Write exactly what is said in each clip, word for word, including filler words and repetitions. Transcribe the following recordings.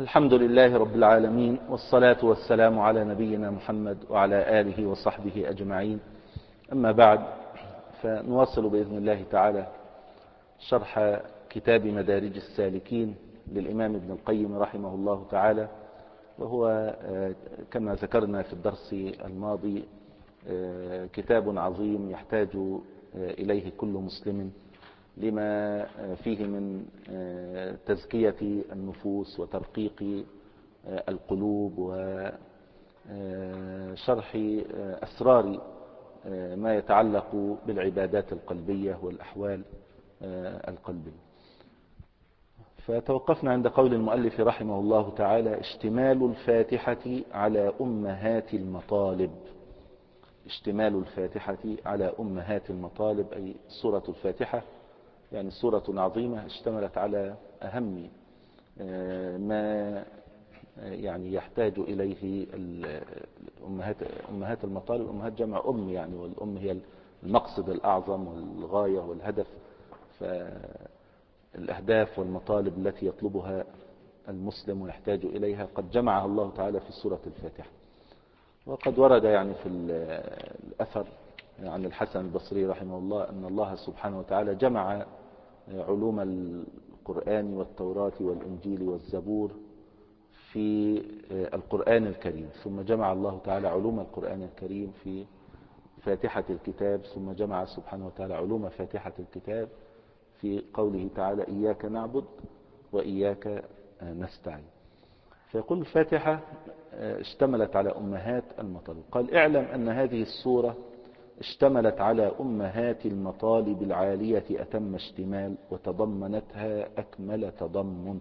الحمد لله رب العالمين، والصلاة والسلام على نبينا محمد وعلى آله وصحبه أجمعين. أما بعد، فنواصل بإذن الله تعالى شرح كتاب مدارج السالكين للإمام ابن القيم رحمه الله تعالى، وهو كما ذكرنا في الدرس الماضي كتاب عظيم يحتاج إليه كل مسلم لما فيه من تزكية النفوس وترقيق القلوب وشرح أسرار ما يتعلق بالعبادات القلبية والأحوال القلبية. فتوقفنا عند قول المؤلف رحمه الله تعالى: اشتمال الفاتحة على أمهات المطالب. اشتمال الفاتحة على أمهات المطالب، أي سورة الفاتحة يعني سورة عظيمة اشتملت على أهم ما يعني يحتاج إليه أمهات أمهات المطالب. أمهات جمع أم يعني، والأم هي المقصد الأعظم والغاية والهدف. فالأهداف والمطالب التي يطلبها المسلم ويحتاج إليها قد جمعها الله تعالى في سورة الفاتحة. وقد ورد يعني في الأثر عن الحسن البصري رحمه الله أن الله سبحانه وتعالى جمع علوم القرآن والتوراة والإنجيل والزبور في القرآن الكريم، ثم جمع الله تعالى علوم القرآن الكريم في فاتحة الكتاب، ثم جمع سبحانه وتعالى علوم فاتحة الكتاب في قوله تعالى: إياك نعبد وإياك نستعين. فيقول الفاتحة اشتملت على أمهات المطالب. قال: اعلم أن هذه السورة اشتملت على أمهات المطالب العالية أتم اشتمال، وتضمنتها أكمل تضمن.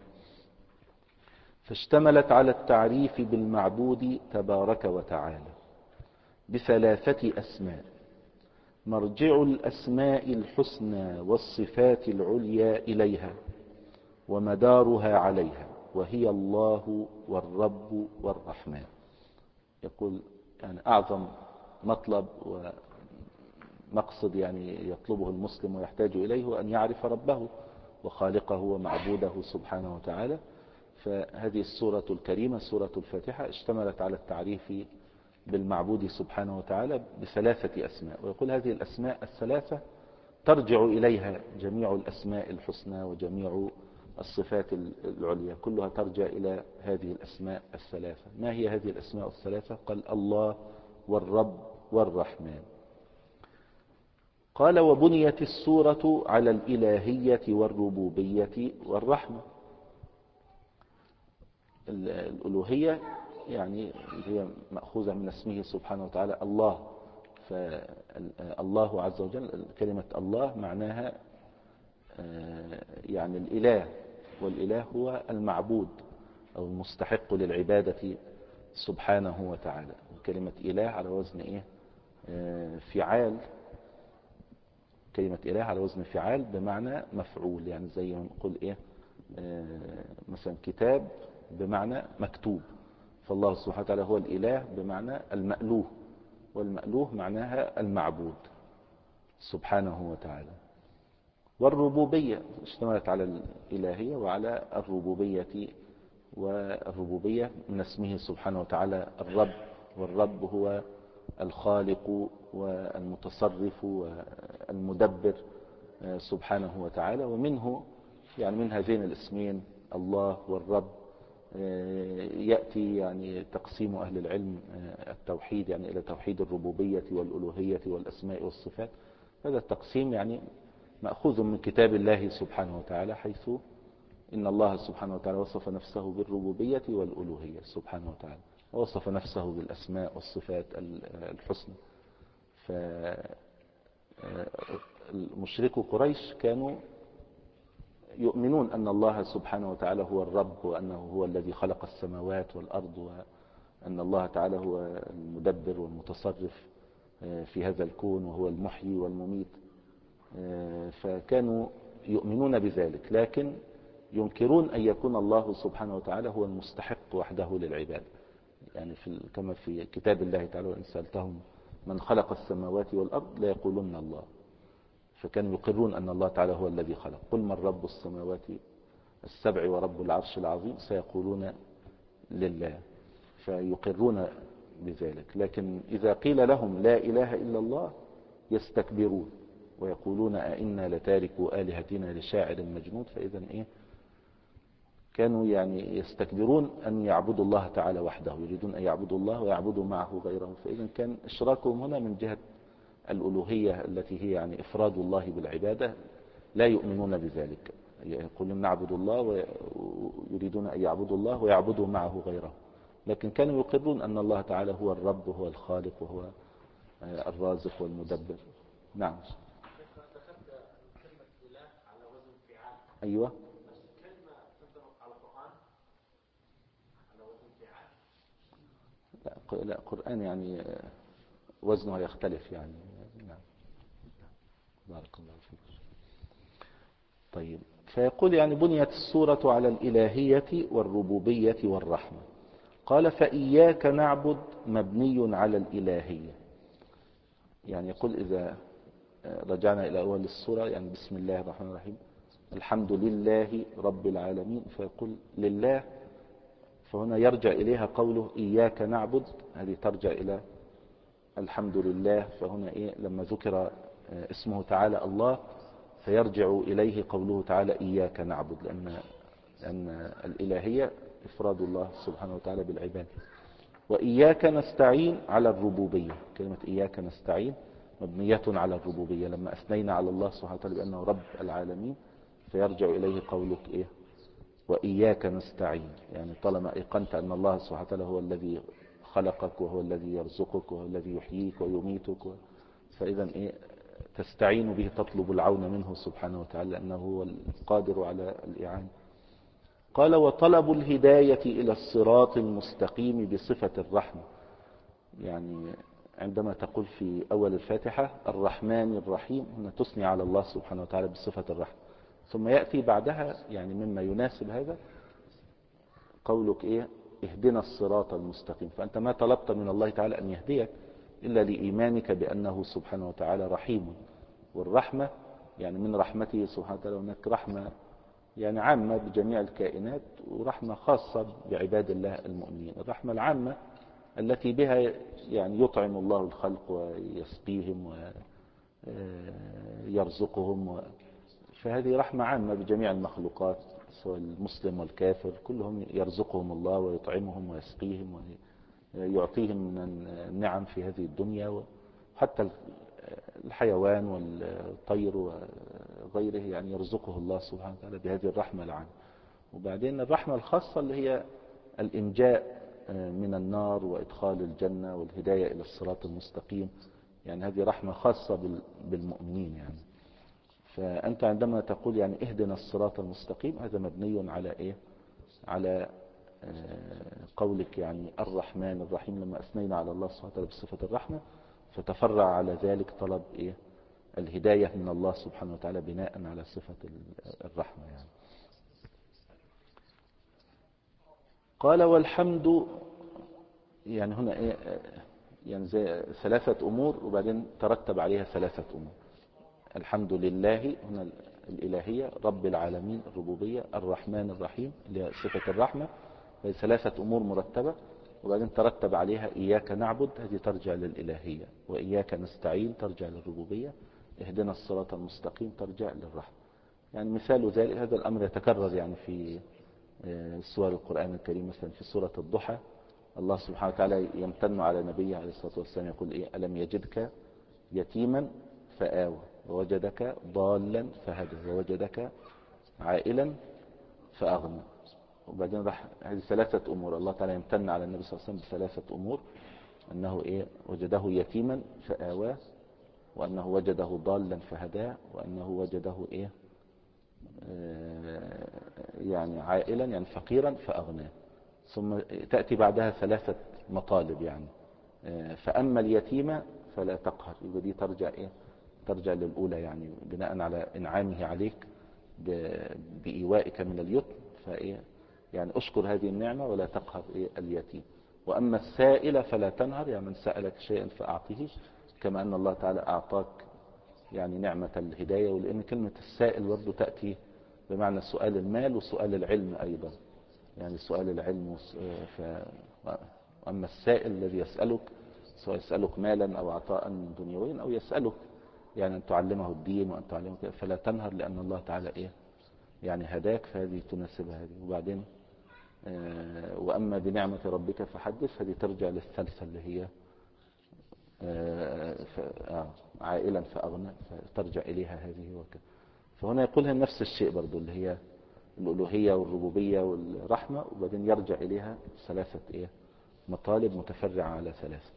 فاشتملت على التعريف بالمعبود تبارك وتعالى بثلاثة أسماء: مرجع الأسماء الحسنى والصفات العليا إليها، ومدارها عليها، وهي الله والرب والرحمن. يقول يعني أعظم مطلب ومقصد يعني يطلبه المسلم ويحتاج إليه أن يعرف ربه وخالقه ومعبوده سبحانه وتعالى. فهذه السورة الكريمة سورة الفاتحة اشتملت على التعريف بالمعبود سبحانه وتعالى بثلاثة أسماء. ويقول هذه الأسماء الثلاثة ترجع إليها جميع الأسماء الحسنى وجميع الصفات العليا، كلها ترجع إلى هذه الأسماء الثلاثة. ما هي هذه الأسماء الثلاثة؟ قال: الله والرب والرحمن. قال: وبنيت السورة على الإلهية والربوبية والرحمة. الألوهية يعني هي مأخوذة من اسمه سبحانه وتعالى الله. فالله عز وجل كلمة الله معناها يعني الإله، والإله هو المعبود أو المستحق للعبادة سبحانه وتعالى. كلمة إله على وزن إيه؟ فعال. كلمة إله على وزن فعال بمعنى مفعول، يعني زي ما نقول إيه مثلا كتاب بمعنى مكتوب. فالله سبحانه وتعالى هو الإله بمعنى المألوه، والمألوه معناها المعبود سبحانه وتعالى. والربوبية اشتملت على الإلهية وعلى الربوبية، والربوبية من اسمه سبحانه وتعالى الرب، والرب هو الخالق والمتصرف والمدبر سبحانه وتعالى. ومنه يعني من هذين الاسمين الله والرب يأتي يعني تقسيم أهل العلم التوحيد يعني إلى توحيد الربوبية والألوهية والأسماء والصفات. هذا التقسيم يعني مأخوذ من كتاب الله سبحانه وتعالى، حيث إن الله سبحانه وتعالى وصف نفسه بالربوبية والألوهية سبحانه وتعالى، ووصف نفسه بالأسماء والصفات الحسنى. فمشركو قريش كانوا يؤمنون أن الله سبحانه وتعالى هو الرب، وأنه هو الذي خلق السماوات والأرض، وأن الله تعالى هو المدبر والمتصرف في هذا الكون، وهو المحيي والمميت. فكانوا يؤمنون بذلك، لكن ينكرون أن يكون الله سبحانه وتعالى هو المستحق وحده للعبادة. يعني في كما في كتاب الله تعالى: وإن سألتهم من خلق السماوات والأرض لا يقولون الله. فكانوا يقرون أن الله تعالى هو الذي خلق. قل من رب السماوات السبع ورب العرش العظيم سيقولون لله، فيقرون بذلك. لكن إذا قيل لهم لا إله إلا الله يستكبرون ويقولون أئنا لتاركوا آلهتنا لشاعر مجنون. فإذا إيه كانوا يعني يستكبرون أن يعبدوا الله تعالى وحده، يريدون أن يعبدوا الله ويعبدوا معه غيره. فإذا كان إشراكهم هنا من جهة الألوهية التي هي يعني إفراد الله بالعبادة، لا يؤمنون بذلك، يقولون نعبد الله ويريدون أن يعبدوا الله ويعبدوا معه غيره. لكن كانوا يقرون أن الله تعالى هو الرب وهو الخالق وهو الرازق والمدبر. نعم. أيوة. لا لا قرآن يعني وزنه يختلف يعني. نعم. بارك الله فيك. طيب، فيقول يعني بنيت السورة على الإلهية والربوبية والرحمة. قال فإياك نعبد مبني على الإلهية. يعني يقول إذا رجعنا إلى أول السورة يعني بسم الله الرحمن الرحيم الحمد لله رب العالمين، فيقول لله، فهنا يرجع إليها قوله إياك نعبد، هذه ترجع إلى الحمد لله. فهنا إيه لما ذكر اسمه تعالى الله فيرجع إليه قوله تعالى إياك نعبد، لأن, لأن الإلهية إفراد الله سبحانه وتعالى بالعبادة. وإياك نستعين على الربوبية، كلمة إياك نستعين مبنية على الربوبية، لما أثنينا على الله سبحانه وتعالى بأنه رب العالمين فيرجع إليه قولك إيه وإياك نستعين. يعني طالما أيقنت أن الله سبحانه وتعالى هو الذي خلقك وهو الذي يرزقك وهو الذي يحييك ويميتك، فإذا إيه تستعين به، تطلب العون منه سبحانه وتعالى لأنه هو القادر على الإعانة. قال وطلب الهداية إلى الصراط المستقيم بصفة الرحمة. يعني عندما تقول في أول الفاتحة الرحمن الرحيم، هنا تثني على الله سبحانه وتعالى بصفة الرحمة، ثم يأتي بعدها يعني مما يناسب هذا قولك إيه اهدنا الصراط المستقيم. فأنت ما طلبت من الله تعالى أن يهديك إلا لإيمانك بأنه سبحانه وتعالى رحيم. والرحمة يعني من رحمته سبحانه وتعالى هناك رحمة يعني عامة بجميع الكائنات، ورحمة خاصة بعباد الله المؤمنين. الرحمة العامة التي بها يعني يطعم الله الخلق ويسقيهم ويرزقهم، فهذه رحمة عامة بجميع المخلوقات سواء المسلم والكافر كلهم يرزقهم الله ويطعمهم ويسقيهم ويعطيهم من النعم في هذه الدنيا، وحتى الحيوان والطير وغيره يعني يرزقه الله سبحانه وتعالى بهذه الرحمة العامة. وبعدين الرحمة الخاصة اللي هي الإنجاء من النار وإدخال الجنة والهداية إلى الصراط المستقيم، يعني هذه رحمة خاصة بالمؤمنين. يعني فأنت عندما تقول يعني اهدنا الصراط المستقيم هذا مبني على إيه على قولك يعني الرحمن الرحيم، لما أثنينا على الله سبحانه وتعالى بصفة الرحمة فتفرع على ذلك طلب إيه الهداية من الله سبحانه وتعالى بناء على صفة الرحمة. يعني قال والحمد، يعني هنا إيه يعني زي ثلاثة أمور وبعدين ترتب عليها ثلاثة أمور. الحمد لله هنا الإلهية، رب العالمين الربوبية، الرحمن الرحيم اللي هي صفة الرحمة، هذه ثلاثة أمور مرتبة، وبعدين ترتب عليها إياك نعبد هذه ترجع للإلهية، وإياك نستعين ترجع للربوبية، اهدنا الصراط المستقيم ترجع للرحمة. يعني مثال ذلك هذا الأمر يتكرر يعني في سور القرآن الكريم، مثلا في سورة الضحى الله سبحانه وتعالى يمتن على نبيه عليه الصلاة والسلام يقول إيه ألم يجدك يتيما فآوى ووجدك ضالا فهدى ووجدك عائلا فأغنى. وبعدين راح هذه ثلاثة أمور الله تعالى يمتن على النبي صلى الله عليه وسلم بثلاثة أمور، أنه إيه وجده يتيما فآواه، وأنه وجده ضالا فهداه، وأنه وجده إيه آه يعني عائلا يعني فقيرا فأغناه. ثم تأتي بعدها ثلاثة مطالب يعني آه فأما اليتيم فلا تقهر، يبقى دي ترجع إيه ترجع للأولى يعني بناء على إنعامه عليك بإيوائك من اليتم، فإيه يعني أشكر هذه النعمة ولا تقهر إيه اليتيم. وأما السائل فلا تنهر، يعني من سألك شيئا فأعطيه، كما أن الله تعالى أعطاك يعني نعمة الهداية. ولأن كلمة السائل برضو تأتي بمعنى سؤال المال وسؤال العلم أيضا، يعني سؤال العلم. ف... وأما السائل الذي يسألك، سواء يسألك مالا أو عطاء دنيويا أو يسألك يعني أن تعلمه الدين وأن تعلمه كده، فلا تنهر لأن الله تعالى إيه يعني هداك، فهذه تناسبها هذه. وبعدين آه وأما بنعمة ربك فحدث، هذه ترجع للثالثة اللي هي آه ف... آه عائلا فأغنى، فترجع إليها هذه وكذا. فهنا يقولها نفس الشيء برضو، اللي هي الألوهية والربوبية والرحمة، وبعدين يرجع إليها ثلاثة إيه مطالب متفرعة على ثلاثة.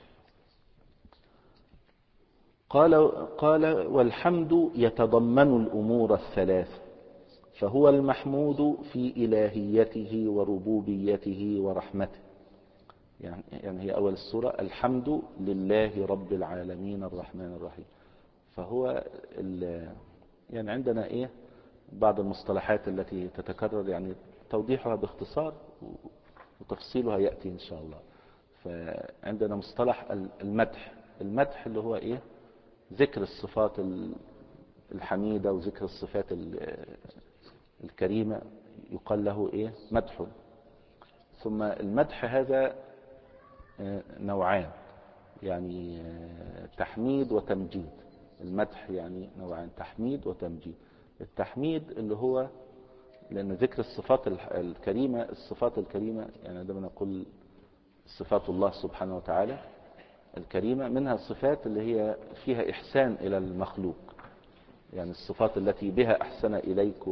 قال قال والحمد يتضمن الأمور الثلاث، فهو المحمود في إلهيته وربوبيته ورحمته. يعني, يعني هي أول السورة الحمد لله رب العالمين الرحمن الرحيم. فهو يعني عندنا إيه بعض المصطلحات التي تتكرر، يعني توضيحها باختصار وتفصيلها يأتي إن شاء الله. فعندنا مصطلح المدح. المدح اللي هو إيه ذكر الصفات الحميدة وذكر الصفات الكريمة، يقال له إيه مدح. ثم المدح هذا نوعان، يعني تحميد وتمجيد. المدح يعني نوعان، تحميد وتمجيد. التحميد اللي هو لأن ذكر الصفات الكريمة، الصفات الكريمة يعني عندما نقول صفات الله سبحانه وتعالى الكريمة، منها الصفات اللي هي فيها إحسان إلى المخلوق، يعني الصفات التي بها أحسن إليك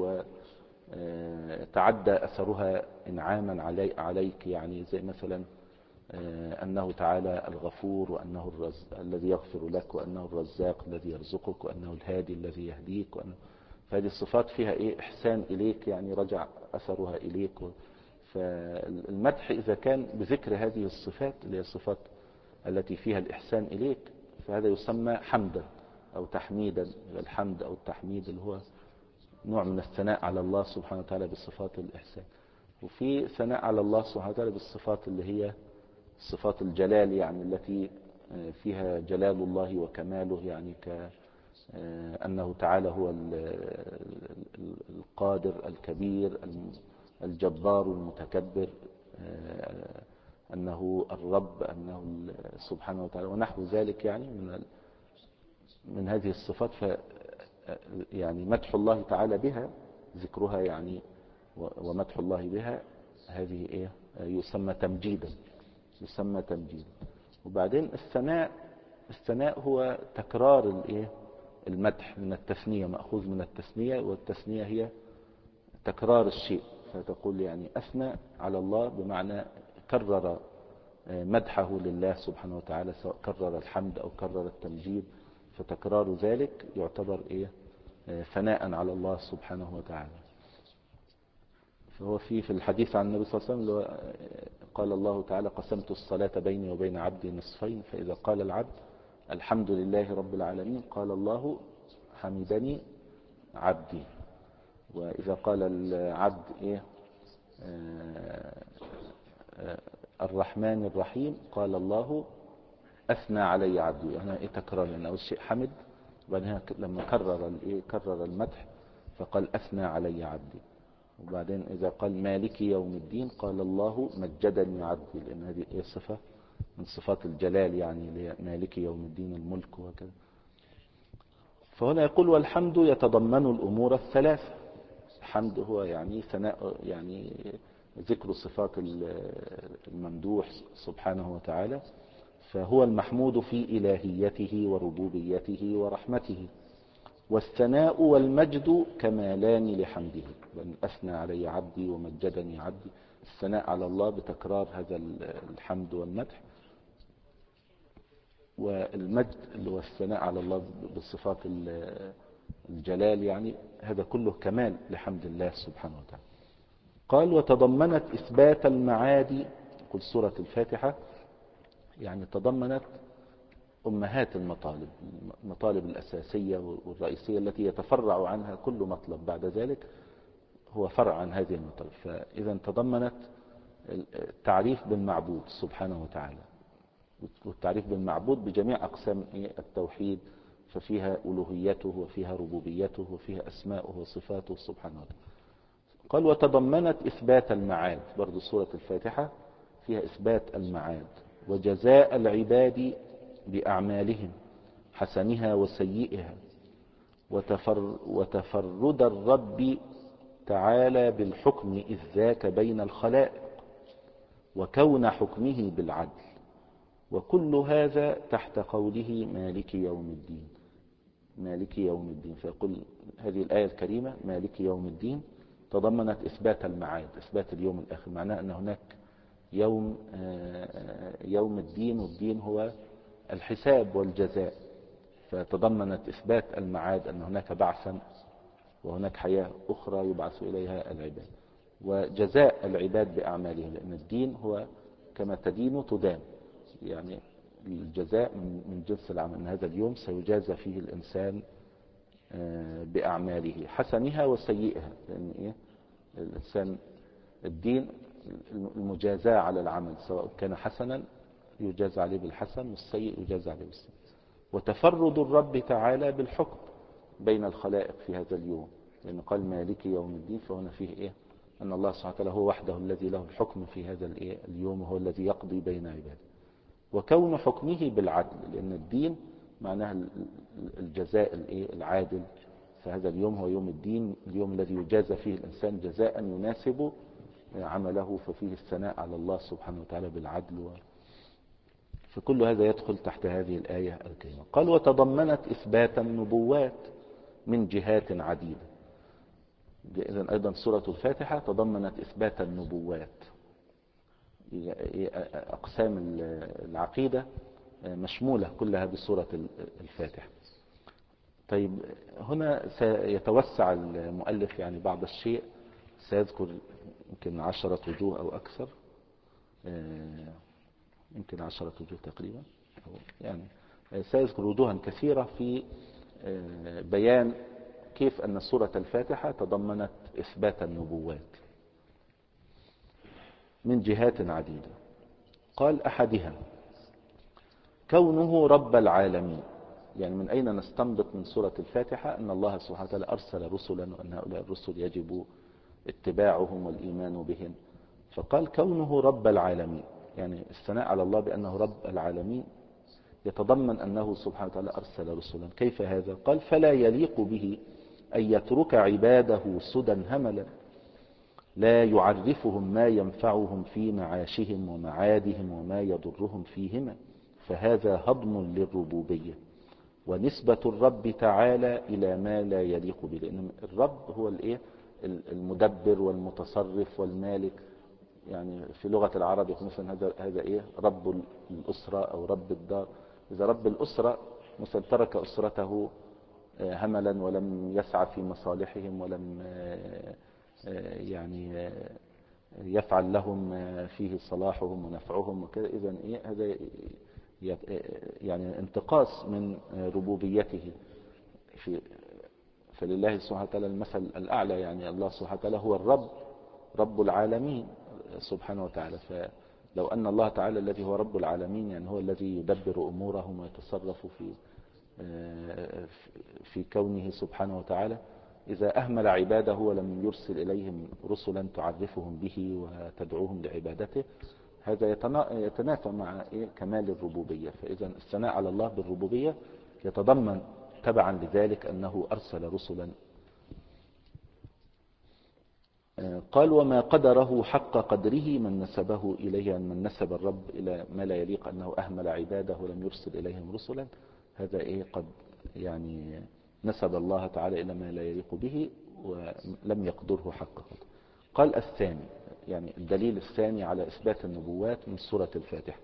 وتعدى أثرها إنعاما علي عليك، يعني زي مثلا أنه تعالى الغفور، وأنه الرز... الذي يغفر لك، وأنه الرزاق الذي يرزقك، وأنه الهادي الذي يهديك. وأنه... فهذه الصفات فيها إيه إحسان إليك، يعني رجع أثرها إليك. و... فالمدح إذا كان بذكر هذه الصفات اللي هي الصفات التي فيها الإحسان إليك، فهذا يسمى حمدا أو تحميدا. الحمد أو التحميد اللي هو نوع من الثناء على الله سبحانه وتعالى بصفات الإحسان. وفي ثناء على الله سبحانه وتعالى بالصفات اللي هي صفات الجلال، يعني التي فيها جلال الله وكماله، يعني كأنه تعالى هو القادر الكبير الجبار المتكبر، أنه الرب، أنه سبحانه وتعالى ونحو ذلك، يعني من من هذه الصفات. ف يعني مدح الله تعالى بها ذكرها، يعني ومدح الله بها هذه إيه يسمى تمجيدا، يسمى تمجيدا. وبعدين الثناء، الثناء هو تكرار الايه المدح من التثنية، مأخوذ من التثنية، والتثنية هي تكرار الشيء. فتقول يعني أثنى على الله بمعنى كرر مدحه لله سبحانه وتعالى، سواء كرر الحمد أو كرر التمجيد، فتكرار ذلك يعتبر إيه ثناء على الله سبحانه وتعالى. فهو في في الحديث عن النبي صلى الله عليه وسلم قال الله تعالى قسمت الصلاة بيني وبين عبدي نصفين، فإذا قال العبد الحمد لله رب العالمين قال الله حمدني عبدي، وإذا قال العبد إيه آه آه الرحمن الرحيم قال الله أثنى علي عبدي. هنا إيه تكرار، يعني أول شيء حمد، وبعدين لما كرر الإيه كرر المدح فقال أثنى علي عبدي. وبعدين إذا قال مالك يوم الدين قال الله مجدني عبدي، لأن هذه إيه صفة من صفات الجلال، يعني مالك يوم الدين الملك وكذا. فهنا يقول والحمد يتضمن الأمور الثلاثة. الحمد هو يعني ثناء، يعني ذكر صفات الممدوح سبحانه وتعالى، فهو المحمود في إلهيته وربوبيته ورحمته. والثناء والمجد كمالان لحمده، بأن أثنى علي عبدي ومجدني عبدي. الثناء على الله بتكرار هذا الحمد والمدح، والمجد اللي هو الثناء على الله بصفات الجلال، يعني هذا كله كمال لحمد الله سبحانه وتعالى. قال وتضمنت إثبات المعاد. قل سورة الفاتحة يعني تضمنت أمهات المطالب، المطالب الأساسية والرئيسية التي يتفرع عنها كل مطلب بعد ذلك هو فرع عن هذه المطالب. فإذا تضمنت التعريف بالمعبود سبحانه وتعالى، والتعريف بالمعبود بجميع أقسام التوحيد، ففيها ألوهيته وفيها ربوبيته وفيها أسماؤه وصفاته سبحانه وتعالى. قال وتضمنت إثبات المعاد، برضو سورة الفاتحة فيها إثبات المعاد وجزاء العباد بأعمالهم حسنها وسيئها، وتفر وتفرد الرب تعالى بالحكم إذ ذاك بين الخلائق، وكون حكمه بالعدل، وكل هذا تحت قوله مالك يوم الدين. مالك يوم الدين، فيقول هذه الآية الكريمة مالك يوم الدين تضمنت إثبات المعاد، إثبات اليوم الآخر، معناه أن هناك يوم يوم الدين، والدين هو الحساب والجزاء، فتضمنت إثبات المعاد أن هناك بعثا وهناك حياة أخرى يبعث إليها العباد، وجزاء العباد بأعمالهم، لأن الدين هو كما تدين تدان، يعني الجزاء من جنس العمل، أن هذا اليوم سيجازى فيه الإنسان بأعماله حسنها وسيئها، لأن إيه الإنسان الدين المجازاة على العمل، سواء كان حسنا يجازى عليه بالحسن والسيء يجازى عليه بالسيء. وتفرد الرب تعالى بالحكم بين الخلائق في هذا اليوم، لأنه قال مالك يوم الدين، فهنا فيه إيه أن الله سبحانه وتعالى هو وحده الذي له الحكم في هذا الإيه اليوم، وهو الذي يقضي بين عباده، وكون حكمه بالعدل، لأن الدين معناها الجزاء الإيه العادل، فهذا اليوم هو يوم الدين، اليوم الذي يجازى فيه الإنسان جزاء يناسب عمله، ففيه الثناء على الله سبحانه وتعالى بالعدل و... فكل هذا يدخل تحت هذه الآية الكريمة. قال وتضمنت إثبات النبوات من جهات عديدة. إذن أيضا سورة الفاتحة تضمنت إثبات النبوات، أقسام العقيدة مشمولة كلها بسورة الفاتحة. طيب هنا سيتوسع المؤلف يعني بعض الشيء، سيذكر يمكن عشرة وجوه أو أكثر، يمكن عشرة وجوه تقريبا، يعني سيذكر وجوها كثيرة في بيان كيف أن سورة الفاتحة تضمنت إثبات النبوات من جهات عديدة. قال أحدها كونه رب العالمين، يعني من أين نستنبط من سورة الفاتحة أن الله سبحانه وتعالى أرسل رسلا وأن هؤلاء الرسل يجب اتباعهم والإيمان بهم؟ فقال كونه رب العالمين، يعني الثناء على الله بأنه رب العالمين يتضمن أنه سبحانه وتعالى أرسل رسلا. كيف هذا؟ قال فلا يليق به أن يترك عباده سدى هملا لا يعرفهم ما ينفعهم في معاشهم ومعادهم وما يضرهم فيهما، فهذا هضم للربوبية ونسبة الرب تعالى إلى ما لا يليق به، لأن الرب هو الإيه المدبر والمتصرف والمالك، يعني في لغة العرب يقول مثلا هذا هذا إيه رب الأسرة أو رب الدار. إذا رب الأسرة مثلا ترك أسرته هملا ولم يسعى في مصالحهم ولم يعني يفعل لهم فيه صلاحهم ونفعهم وكذا، إذن إيه هذا يعني انتقاص من ربوبيته. في فلله سبحانه وتعالى المثل الأعلى، يعني الله سبحانه وتعالى هو الرب رب العالمين سبحانه وتعالى، فلو أن الله تعالى الذي هو رب العالمين يعني هو الذي يدبر أمورهم ويتصرف في في كونه سبحانه وتعالى، إذا أهمل عباده ولم يرسل إليهم رسلا تعرفهم به وتدعوهم لعبادته، هذا يتنافى مع كمال الربوبية. فإذا الثناء على الله بالربوبية يتضمن تبعا لذلك أنه أرسل رسلا. قال وما قدره حق قدره من نسبه إليه، أن من نسب الرب إلى ما لا يليق أنه أهمل عباده ولم يرسل إليهم رسلا، هذا إيه قد يعني نسب الله تعالى إلى ما لا يليق به ولم يقدره حق قدره. قال الثاني، يعني الدليل الثاني على إثبات النبوات من سورة الفاتحة.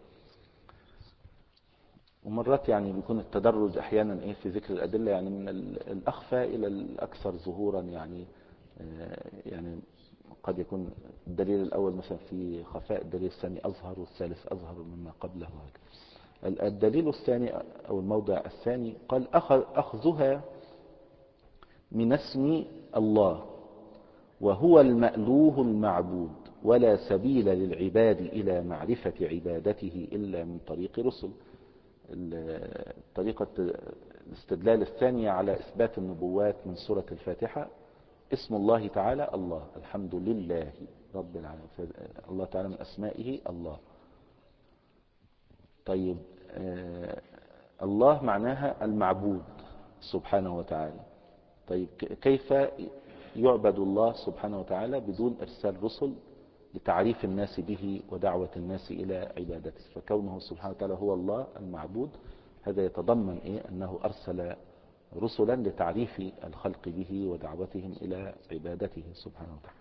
ومرات يعني بيكون التدرج أحيانا إيه في ذكر الأدلة، يعني من الأخفى إلى الأكثر ظهورا، يعني يعني قد يكون الدليل الأول مثلا في خفاء، الدليل الثاني أظهر والثالث أظهر مما قبله. الدليل الثاني أو الموضع الثاني قال أخذها من اسم الله وهو المألوه المعبود، ولا سبيل للعباد إلى معرفة عبادته إلا من طريق رسل. طريقة الاستدلال الثانية على إثبات النبوات من سورة الفاتحة اسم الله تعالى الله، الحمد لله رب العالمين، الله تعالى من أسمائه الله. طيب آه الله معناها المعبود سبحانه وتعالى. طيب كيف يعبد الله سبحانه وتعالى بدون إرسال رسل لتعريف الناس به ودعوة الناس إلى عبادته؟ فكونه سبحانه وتعالى هو الله المعبود، هذا يتضمن إيه؟ أنه أرسل رسلا لتعريف الخلق به ودعوتهم إلى عبادته سبحانه وتعالى.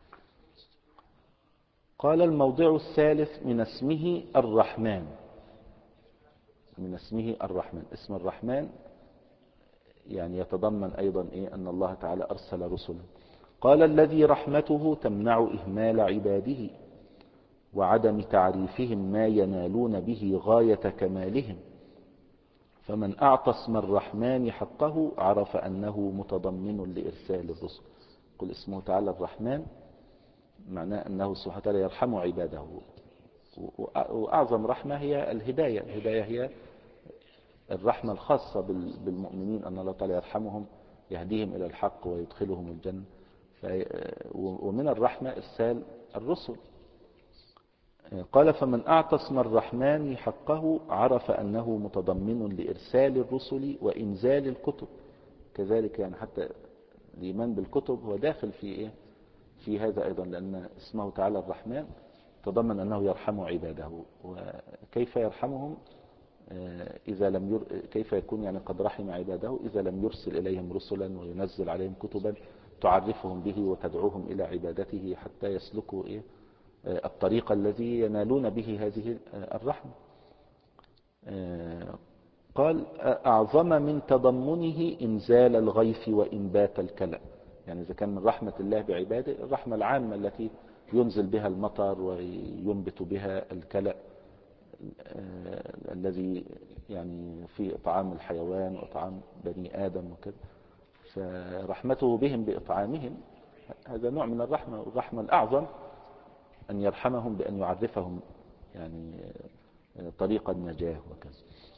قال الموضع الثالث من اسمه الرحمن. من اسمه الرحمن، اسم الرحمن يعني يتضمن أيضا إيه؟ أن الله تعالى أرسل رسلا. قال الذي رحمته تمنع إهمال عباده وعدم تعريفهم ما ينالون به غاية كمالهم، فمن أعطى اسم الرحمن حقه عرف أنه متضمن لإرسال الرسل. قل اسمه تعالى الرحمن معناه أنه سبحانه وتعالى يرحم عباده، وأعظم رحمة هي الهداية. الهداية هي الرحمة الخاصة بالمؤمنين، أن الله تعالى يرحمهم يهديهم إلى الحق ويدخلهم الجنة. ومن الرحمة إرسال الرسل. قال فمن أعطى اسم الرحمن حقه عرف أنه متضمن لإرسال الرسل وإنزال الكتب. كذلك يعني حتى الإيمان بالكتب هو داخل في إيه؟ في هذا أيضا، لأن اسمه تعالى الرحمن تضمن أنه يرحم عباده. وكيف يرحمهم إذا لم ير... كيف يكون يعني قد رحم عباده إذا لم يرسل إليهم رسلا وينزل عليهم كتبا تعرفهم به وتدعوهم إلى عبادته حتى يسلكوا إيه؟ الطريق الذي ينالون به هذه الرحمة. قال أعظم من تضمنه إنزال الغيث وإنبات الكلأ. يعني إذا كان من رحمة الله بعباده الرحمة العامة التي ينزل بها المطر وينبت بها الكلأ الذي يعني في إطعام الحيوان وإطعام بني آدم وكذا، فرحمته بهم بإطعامهم هذا نوع من الرحمة. والرحمة الأعظم أن يرحمهم بأن يعرفهم يعني طريق النجاة وكذا.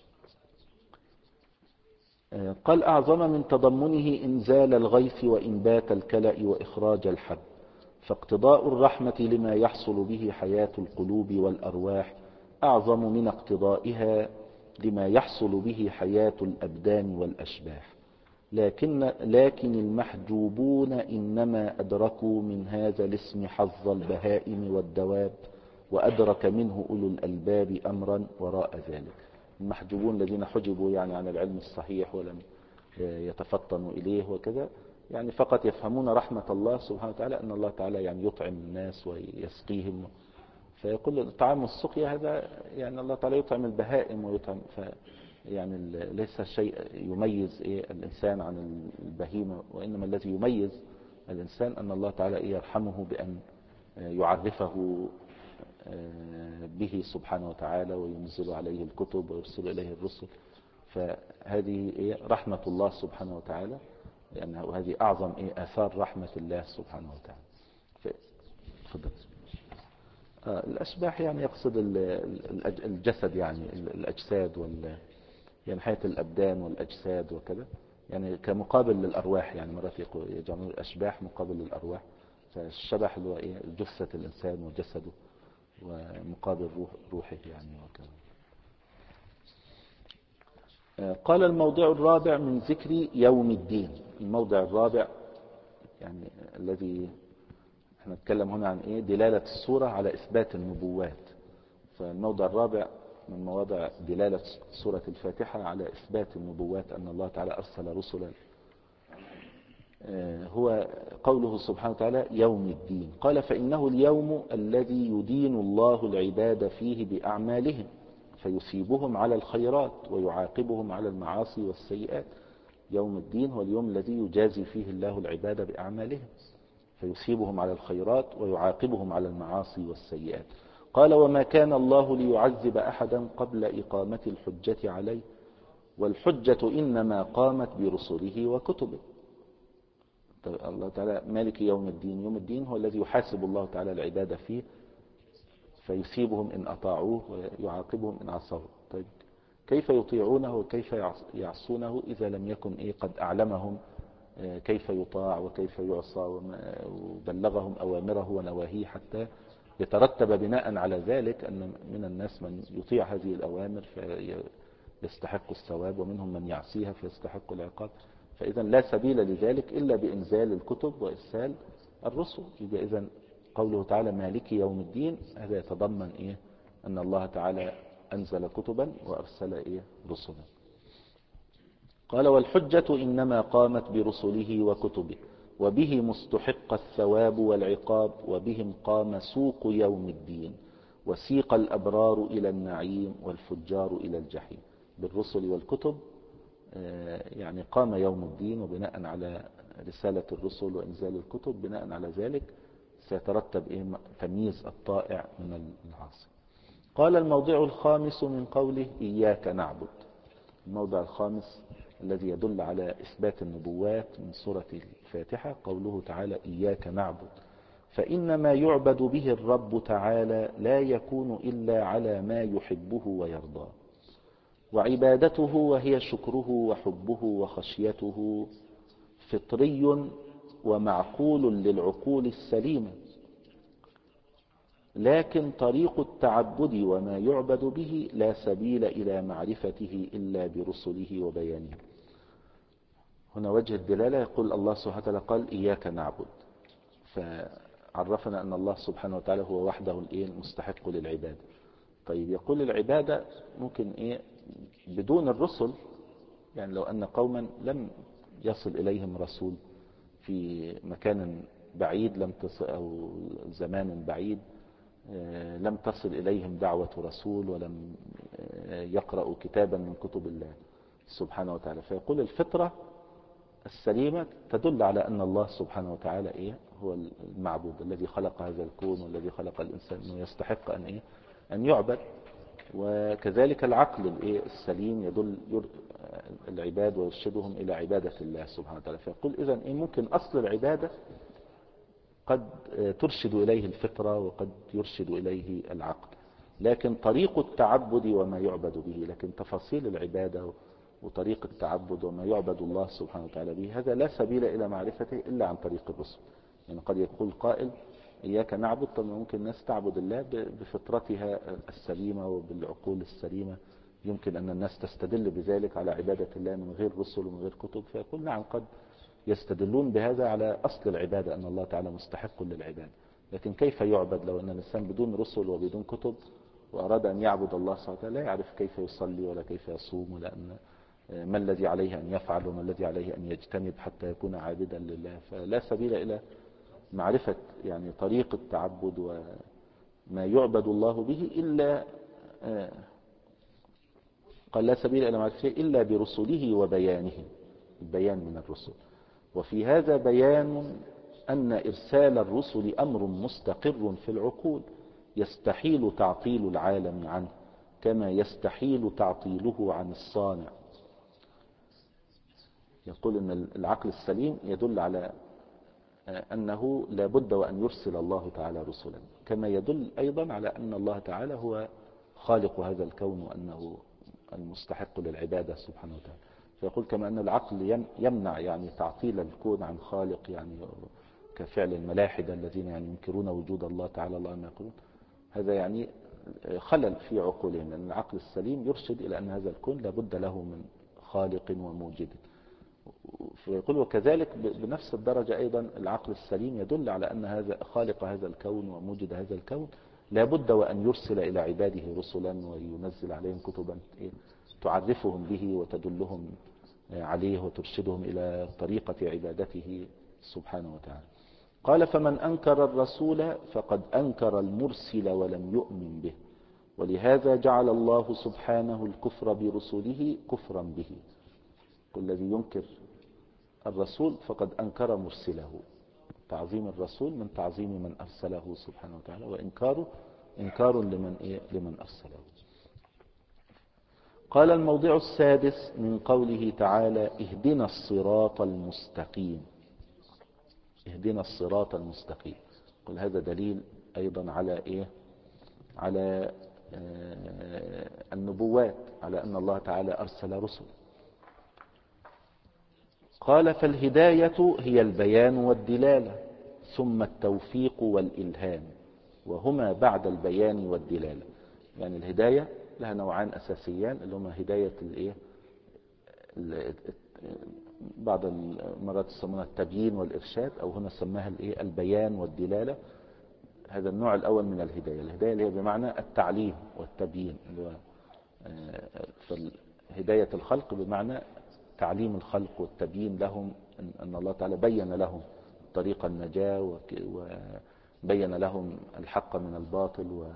قال أعظم من تضمنه إنزال الغيث وإنبات الكلأ وإخراج الحب، فاقتضاء الرحمة لما يحصل به حياة القلوب والأرواح أعظم من اقتضائها لما يحصل به حياة الأبدان والأشباح. لكن, لكن المحجوبون إنما أدركوا من هذا الاسم حظ البهائم والدواب، وأدرك منه أولو الألباب أمرا وراء ذلك. المحجوبون الذين حجبوا يعني عن العلم الصحيح ولم يتفطنوا إليه وكذا، يعني فقط يفهمون رحمة الله سبحانه وتعالى أن الله تعالى يعني يطعم الناس ويسقيهم، فيقول طعام السقيا هذا يعني الله تعالى يطعم البهائم ويطعم، ف يعني ليس شيء يميز إيه الإنسان عن البهيمة، وإنما الذي يميز الإنسان أن الله تعالى يرحمه بأن يعرفه به سبحانه وتعالى وينزل عليه الكتب ويرسل إليه الرسل. فهذه إيه رحمة الله سبحانه وتعالى، لأنها يعني وهذه أعظم إيه آثار رحمة الله سبحانه وتعالى. فضل. آه الأشباح يعني يقصد الجسد، يعني الأجساد وال يعني حياة الأبدان والأجساد وكذا، يعني كمقابل للأرواح. يعني مرات يجعلون الأشباح مقابل للأرواح، فالشبح اللي هو إيه جثة الإنسان وجسده ومقابل روح روحه يعني وكذا. قال الموضع الرابع من ذكر يوم الدين. الموضع الرابع يعني الذي احنا نتكلم هنا عن ايه دلالة السورة على إثبات النبوات. فالموضع الرابع من مواضع دلالة سورة الفاتحة على إثبات النبوات، أن الله تعالى أرسل رسلا، هو قوله سبحانه وتعالى يوم الدين. قال فإنه اليوم الذي يدين الله العباد فيه بأعمالهم فيثيبهم على الخيرات ويعاقبهم على المعاصي والسيئات. يوم الدين هو اليوم الذي يجازي فيه الله العباد بأعمالهم فيثيبهم على الخيرات ويعاقبهم على المعاصي والسيئات. قال وما كان الله ليعذب أحدا قبل إقامة الحجة عليه، والحجة إنما قامت برسله وكتبه. الله تعالى مالك يوم الدين، يوم الدين هو الذي يحاسب الله تعالى العباد فيه فيثيبهم إن أطاعوه ويعاقبهم إن عصوه. طيب كيف يطيعونه وكيف يعصونه إذا لم يكن إيه قد أعلمهم كيف يطاع وكيف يعصى، وبلغهم أوامره ونواهيه حتى يترتب بناء على ذلك أن من الناس من يطيع هذه الأوامر فيستحق الثواب، ومنهم من يعصيها فيستحق العقاب. فإذا لا سبيل لذلك إلا بإنزال الكتب وإرسال الرسل. يبقى إذن قوله تعالى مالك يوم الدين هذا يتضمن إيه؟ أن الله تعالى أنزل كتبا وأرسل إيه؟ رسلا. قال والحجة إنما قامت برسله وكتبه، وبه مستحق الثواب والعقاب، وبهم قام سوق يوم الدين، وسيق الأبرار إلى النعيم والفجار إلى الجحيم. بالرسل والكتب يعني قام يوم الدين، وبناء على رسالة الرسل وإنزال الكتب بناء على ذلك سيترتب إيه؟ تمييز الطائع من العاصي. قال الموضع الخامس من قوله إياك نعبد، الموضع الخامس الذي يدل على إثبات النبوات من سورة الفاتحة قوله تعالى إياك نعبد، فإن ما يعبد به الرب تعالى لا يكون إلا على ما يحبه ويرضاه، وعبادته وهي شكره وحبه وخشيته فطري ومعقول للعقول السليمة، لكن طريق التعبد وما يعبد به لا سبيل إلى معرفته إلا برسله وبيانه. هنا وجه الدلالة، يقول الله سبحانه وتعالى قال إياك نعبد، فعرفنا أن الله سبحانه وتعالى هو وحده المستحق للعبادة. طيب يقول العبادة ممكن إيه بدون الرسل، يعني لو أن قوما لم يصل إليهم رسول في مكان بعيد لم تصل أو زمان بعيد لم تصل إليهم دعوة رسول ولم يقرأوا كتابا من كتب الله سبحانه وتعالى، فيقول الفطرة السليمة تدل على أن الله سبحانه وتعالى إيه هو المعبود الذي خلق هذا الكون والذي خلق الإنسان أنه يستحق أن إيه أن يعبد. وكذلك العقل الإيه السليم يدل العباد ويرشدهم إلى عبادة الله سبحانه وتعالى. فيقول إذن إيه ممكن أصل العبادة قد ترشد إليه الفطرة وقد يرشد إليه العقل، لكن طريق التعبد وما يعبد به، لكن تفاصيل العبادة وطريق التعبد وما يعبد الله سبحانه وتعالى به هذا لا سبيل إلى معرفته إلا عن طريق الرسل. يعني قد يقول قائل إياك نعبد، طب ممكن الناس تعبد الله بفطرتها السليمة وبالعقول السليمة، يمكن أن الناس تستدل بذلك على عبادة الله من غير رسل ومن غير كتب. فيقول نعم قد يستدلون بهذا على أصل العبادة أن الله تعالى مستحق للعبادة، لكن كيف يعبد لو أن الإنسان بدون رسل وبدون كتب وأراد أن يعبد الله سبحانه وتعالى لا يعرف كيف يصلي ولا كيف يصوم ولا أن ما الذي عليه أن يفعل وما الذي عليه أن يجتنب حتى يكون عابدا لله. فلا سبيل إلى معرفة يعني طريق التعبد وما يعبد الله به إلا قال لا سبيل إلى معرفته إلا برسله وبيانه، البيان من الرسل. وفي هذا بيان أن إرسال الرسل أمر مستقر في العقول يستحيل تعطيل العالم عنه كما يستحيل تعطيله عن الصانع. يقول أن العقل السليم يدل على أنه لا بد وأن يرسل الله تعالى رسلا، كما يدل أيضا على أن الله تعالى هو خالق هذا الكون وأنه المستحق للعبادة سبحانه وتعالى. فيقول كما أن العقل يمنع يعني تعطيل الكون عن خالق، يعني كفعل الملاحدة الذين يعني ينكرون وجود الله تعالى الله ما يقولون، هذا يعني خلل في عقولهم، لأن العقل السليم يرشد إلى أن هذا الكون لا بد له من خالق وموجد. فيقول وكذلك بنفس الدرجة أيضا العقل السليم يدل على أن هذا خالق هذا الكون وموجد هذا الكون لا بد وأن يرسل إلى عباده رسلا وينزل عليهم كتبا تعرفهم به وتدلهم عليه وترشدهم إلى طريقة عبادته سبحانه وتعالى. قال فمن أنكر الرسول فقد أنكر المرسل ولم يؤمن به، ولهذا جعل الله سبحانه الكفر برسله كفرا به. والذي ينكر الرسول فقد أنكر مرسله، تعظيم الرسول من تعظيم من أرسله سبحانه وتعالى، وإنكاره إنكار لمن, إيه؟ لمن أرسله. قال الموضع السادس من قوله تعالى اهدنا الصراط المستقيم، اهدنا الصراط المستقيم. قل هذا دليل أيضا على إيه؟ على النبوات، على أن الله تعالى أرسل رسل. قال فالهداية هي البيان والدلالة ثم التوفيق والإلهام وهما بعد البيان والدلالة. يعني الهداية لها نوعان أساسيان اللي هما هداية الإيه بعض المرات يسمونها التبيين والإرشاد، أو هنا سماها الإيه البيان والدلالة. هذا النوع الأول من الهداية، الهداية اللي هي بمعنى التعليم والتبيين، اللي هو هداية الخلق بمعنى تعليم الخلق والتبيين لهم أن الله تعالى بين لهم طريق النجاة وبين لهم الحق من الباطل،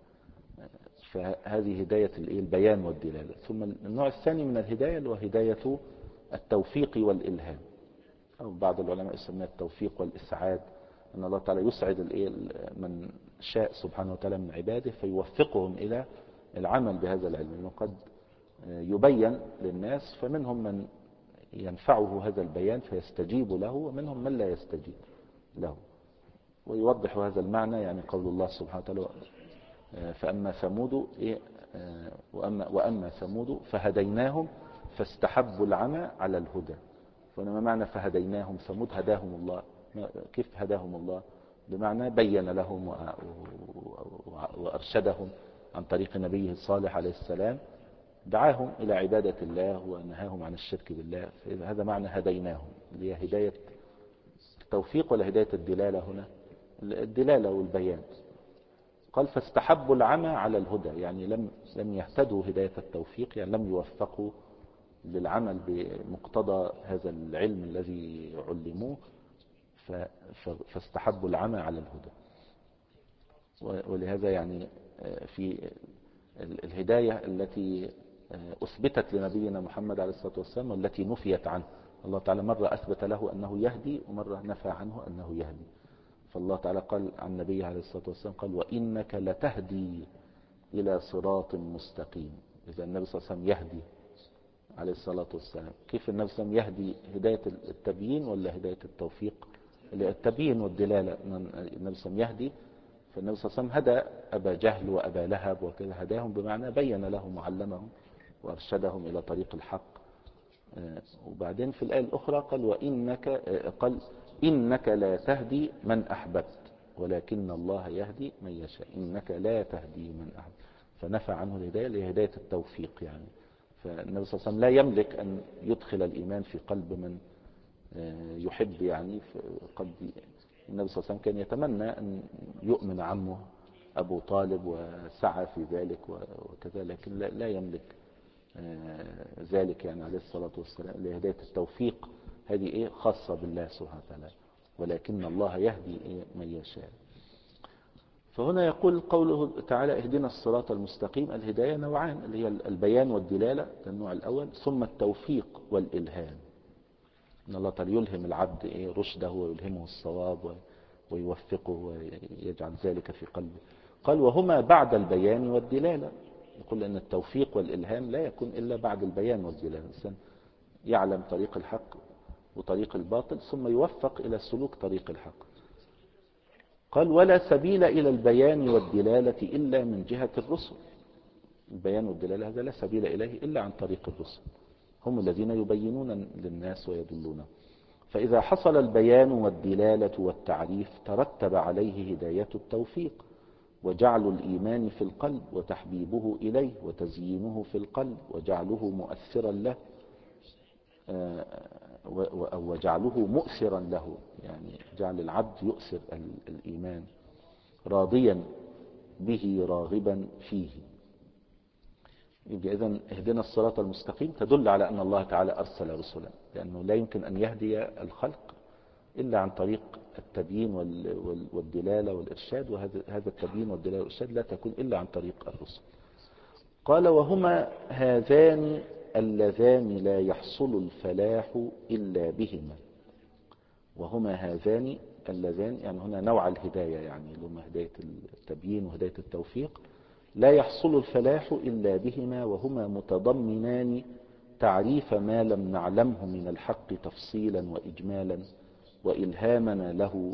فهذه هداية البيان والدلالة. ثم النوع الثاني من الهداية اللي هو هداية التوفيق والإلهام، أو بعض العلماء يسميها التوفيق والإسعاد، أن الله تعالى يسعد من شاء سبحانه وتعالى من عباده فيوفقهم إلى العمل بهذا العلم، وقد يبين للناس فمنهم من ينفعه هذا البيان فيستجيب له، ومنهم من لا يستجيب له. ويوضح هذا المعنى يعني قول الله سبحانه وتعالى فأما ثمود إيه وأما, وأما ثمود فهديناهم فاستحبوا العمى على الهدى. فلما معنى فهديناهم، ثمود هداهم الله. كيف هداهم الله؟ بمعنى بين لهم وأرشدهم عن طريق نبيه الصالح عليه السلام، دعاهم إلى عبادة الله ونهاهم عن الشرك بالله. هذا معنى هديناهم، اللي هي هداية التوفيق ولا هداية الدلالة؟ هنا الدلالة والبيان. قال فاستحبوا العمى على الهدى، يعني لم لم يهتدوا هداية التوفيق، يعني لم يوفقوا للعمل بمقتضى هذا العلم الذي علموه، فاستحبوا العمى على الهدى. ولهذا يعني في الهداية التي أثبتت لنبينا محمد عليه الصلاة والسلام والتي نفيت عنه، الله تعالى مرة أثبت له أنه يهدي ومرة نفى عنه أنه يهدي. فالله تعالى قال عن نبيه عليه الصلاة والسلام قال وإنك لتهدي إلى صراط مستقيم. إذا النبي صلى الله عليه وسلم يهدي عليه الصلاة والسلام، كيف النبي صلى الله عليه وسلم يهدي؟ هداية التبيين ولا هداية التوفيق؟ التبيين والدلالة. النبي صلى الله عليه وسلم يهدي، فالنبي صلى الله عليه وسلم هدى أبا جهل وأبا لهب وكذا، هداهم بمعنى بين لهم وعلمهم وأرشدهم إلى طريق الحق. وبعدين في الآية الأخرى قال وإنك قال إنك لا تهدي من أحببت ولكن الله يهدي من يشاء. إنك لا تهدي من أحببت، فنفى عنه الهداية لهداية التوفيق. يعني فالنبي صلى الله عليه وسلم لا يملك أن يدخل الإيمان في قلب من يحب. يعني قد النبي صلى الله عليه وسلم كان يتمنى أن يؤمن عمه أبو طالب وسعى في ذلك وكذا، لكن لا يملك ذلك يعني عليه الصلاة والسلام. لهداية التوفيق هذه إيه خاصة بالله سبحانه وتعالى، ولكن الله يهدي إيه من يشاء. فهنا يقول قوله تعالى اهدنا الصراط المستقيم، الهداية نوعان اللي هي البيان والدلالة النوع الأول، ثم التوفيق والإلهام، إن الله تعالى يلهم العبد إيه رشده ويلهمه الصواب ويوفقه ويجعل ذلك في قلبه. قال وهما بعد البيان والدلالة. يقول أن التوفيق والإلهام لا يكون إلا بعد البيان والدلالة. الإنسان يعلم طريق الحق وطريق الباطل ثم يوفق إلى سلوك طريق الحق. قال ولا سبيل إلى البيان والدلالة إلا من جهة الرسل. البيان والدلالة هذا لا سبيل إليه إلا عن طريق الرسل، هم الذين يبينون للناس ويدلون. فإذا حصل البيان والدلالة والتعريف ترتب عليه هداية التوفيق وجعل الإيمان في القلب وتحبيبه إليه وتزيينه في القلب وجعله مؤثرا له وجعله مؤثرا له، يعني جعل العبد يؤثر الإيمان راضيا به راغبا فيه. يبقى إذن اهدنا الصراط المستقيم تدل على أن الله تعالى أرسل رسلا، لأنه لا يمكن أن يهدي الخلق إلا عن طريق التبيين والدلالة والإرشاد، وهذا التبيين والدلالة والإرشاد لا تكون إلا عن طريق الرسل. قال وهما هذان اللذان لا يحصل الفلاح إلا بهما. وهما هذان اللذان يعني هنا نوع الهداية، يعني هما هداية التبيين وهداية التوفيق، لا يحصل الفلاح إلا بهما، وهما متضمنان تعريف ما لم نعلمه من الحق تفصيلا وإجمالا وإلهامنا له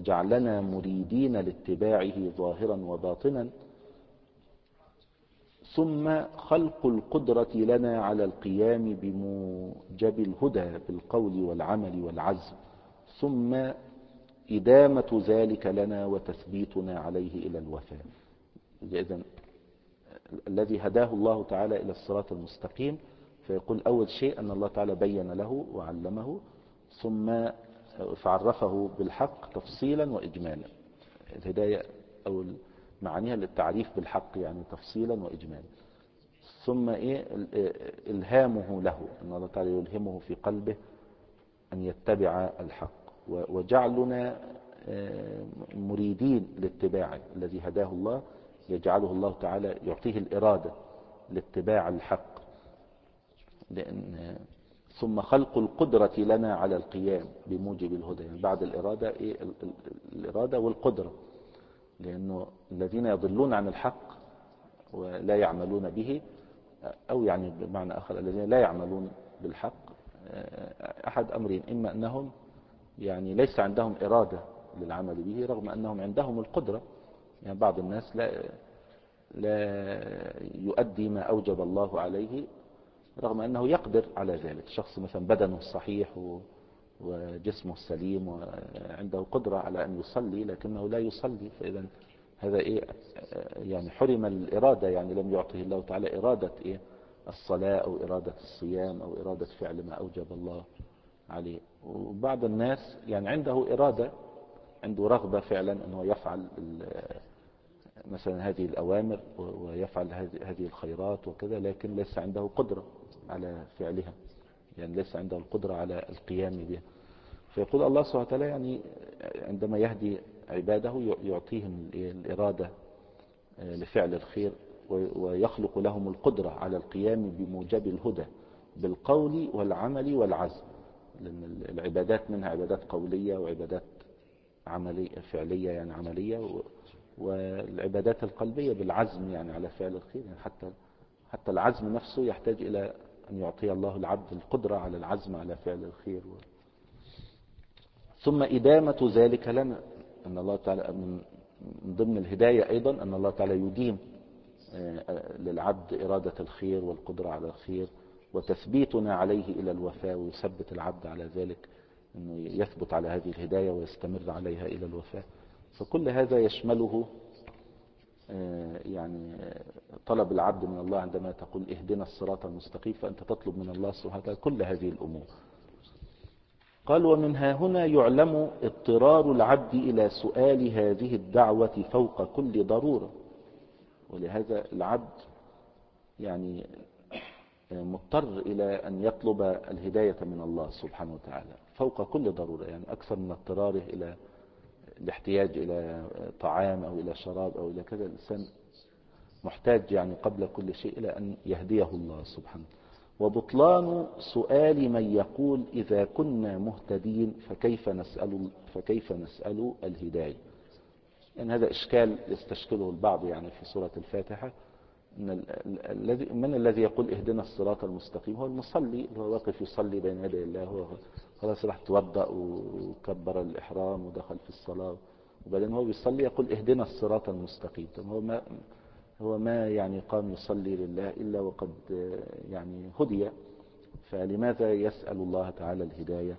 وجعلنا مريدين لاتباعه ظاهرا وباطنا، ثم خلق القدرة لنا على القيام بموجب الهدى بالقول والعمل والعزم، ثم إدامة ذلك لنا وتثبيتنا عليه إلى الوفاء. إذن الذي هداه الله تعالى إلى الصراط المستقيم، فيقول أول شيء أن الله تعالى بين له وعلمه، ثم فعرفه بالحق تفصيلا وإجمالا. الهداية أو معانيها للتعريف بالحق يعني تفصيلا وإجمالا. ثم إيه إلهامه له، أن الله تعالى يلهمه في قلبه أن يتبع الحق، وجعلنا مريدين لاتباعه. الذي هداه الله يجعله الله تعالى يعطيه الإرادة لاتباع الحق. لأن ثم خلق القدرة لنا على القيام بموجب الهدى، يعني بعد الإرادة إيه؟ الإرادة والقدرة. لأنه الذين يضلون عن الحق ولا يعملون به، أو يعني بمعنى آخر الذين لا يعملون بالحق، أحد أمرين: إما أنهم يعني ليس عندهم إرادة للعمل به رغم أنهم عندهم القدرة. يعني بعض الناس لا لا يؤدي ما أوجب الله عليه رغم أنه يقدر على ذلك. شخص مثلا بدنه صحيح وجسمه سليم وعنده قدرة على أن يصلي لكنه لا يصلي، فإذا هذا إيه؟ يعني حرم الإرادة، يعني لم يعطيه الله تعالى إرادة إيه؟ الصلاة أو إرادة الصيام أو إرادة فعل ما أوجب الله عليه. وبعض الناس يعني عنده إرادة، عنده رغبة فعلا أنه يفعل مثلا هذه الأوامر ويفعل هذه الخيرات وكذا، لكن ليس عنده قدرة على فعلها، يعني ليس عنده القدرة على القيام بها. فيقول الله سبحانه وتعالى يعني عندما يهدي عباده يعطيهم الإرادة لفعل الخير، ويخلق لهم القدرة على القيام بموجب الهدى بالقول والعمل والعزم. لأن العبادات منها عبادات قولية وعبادات عملية فعلية يعني عملية، والعبادات القلبية بالعزم يعني على فعل الخير. يعني حتى حتى العزم نفسه يحتاج إلى أن يعطي الله العبد القدرة على العزم على فعل الخير. ثم إدامة ذلك لنا، أن الله تعالى من ضمن الهداية أيضا أن الله تعالى يديم للعبد إرادة الخير والقدرة على الخير، وتثبيتنا عليه إلى الوفاء، ويثبت العبد على ذلك أنه يثبت على هذه الهداية ويستمر عليها إلى الوفاء. فكل هذا يشمله يعني طلب العبد من الله عندما تقول اهدنا الصراط المستقيم، فأنت تطلب من الله سبحانه وتعالى كل هذه الأمور. قال: ومنها هنا يعلم اضطرار العبد إلى سؤال هذه الدعوة فوق كل ضرورة. ولهذا العبد يعني مضطر إلى أن يطلب الهداية من الله سبحانه وتعالى فوق كل ضرورة، يعني أكثر من اضطراره إلى الاحتياج إلى طعام أو إلى شراب أو إلى كذا. الإنسان محتاج يعني قبل كل شيء إلى أن يهديه الله سبحانه. وبطلان سؤال من يقول إذا كنا مهتدين فكيف نسأل, فكيف نسأل الهداية. يعني هذا إشكال يستشكله البعض يعني في سورة الفاتحة، إن الذي من الذي يقول اهدنا الصراط المستقيم؟ هو المصلي اللي هو واقف يصلي بين يدي الله، هو خلاص راح توضأ وكبر الإحرام ودخل في الصلاة، وبعدين هو بيصلي يقول اهدنا الصراط المستقيم. طب هو ما هو ما يعني قام يصلي لله إلا وقد يعني هدي، فلماذا يسأل الله تعالى الهداية؟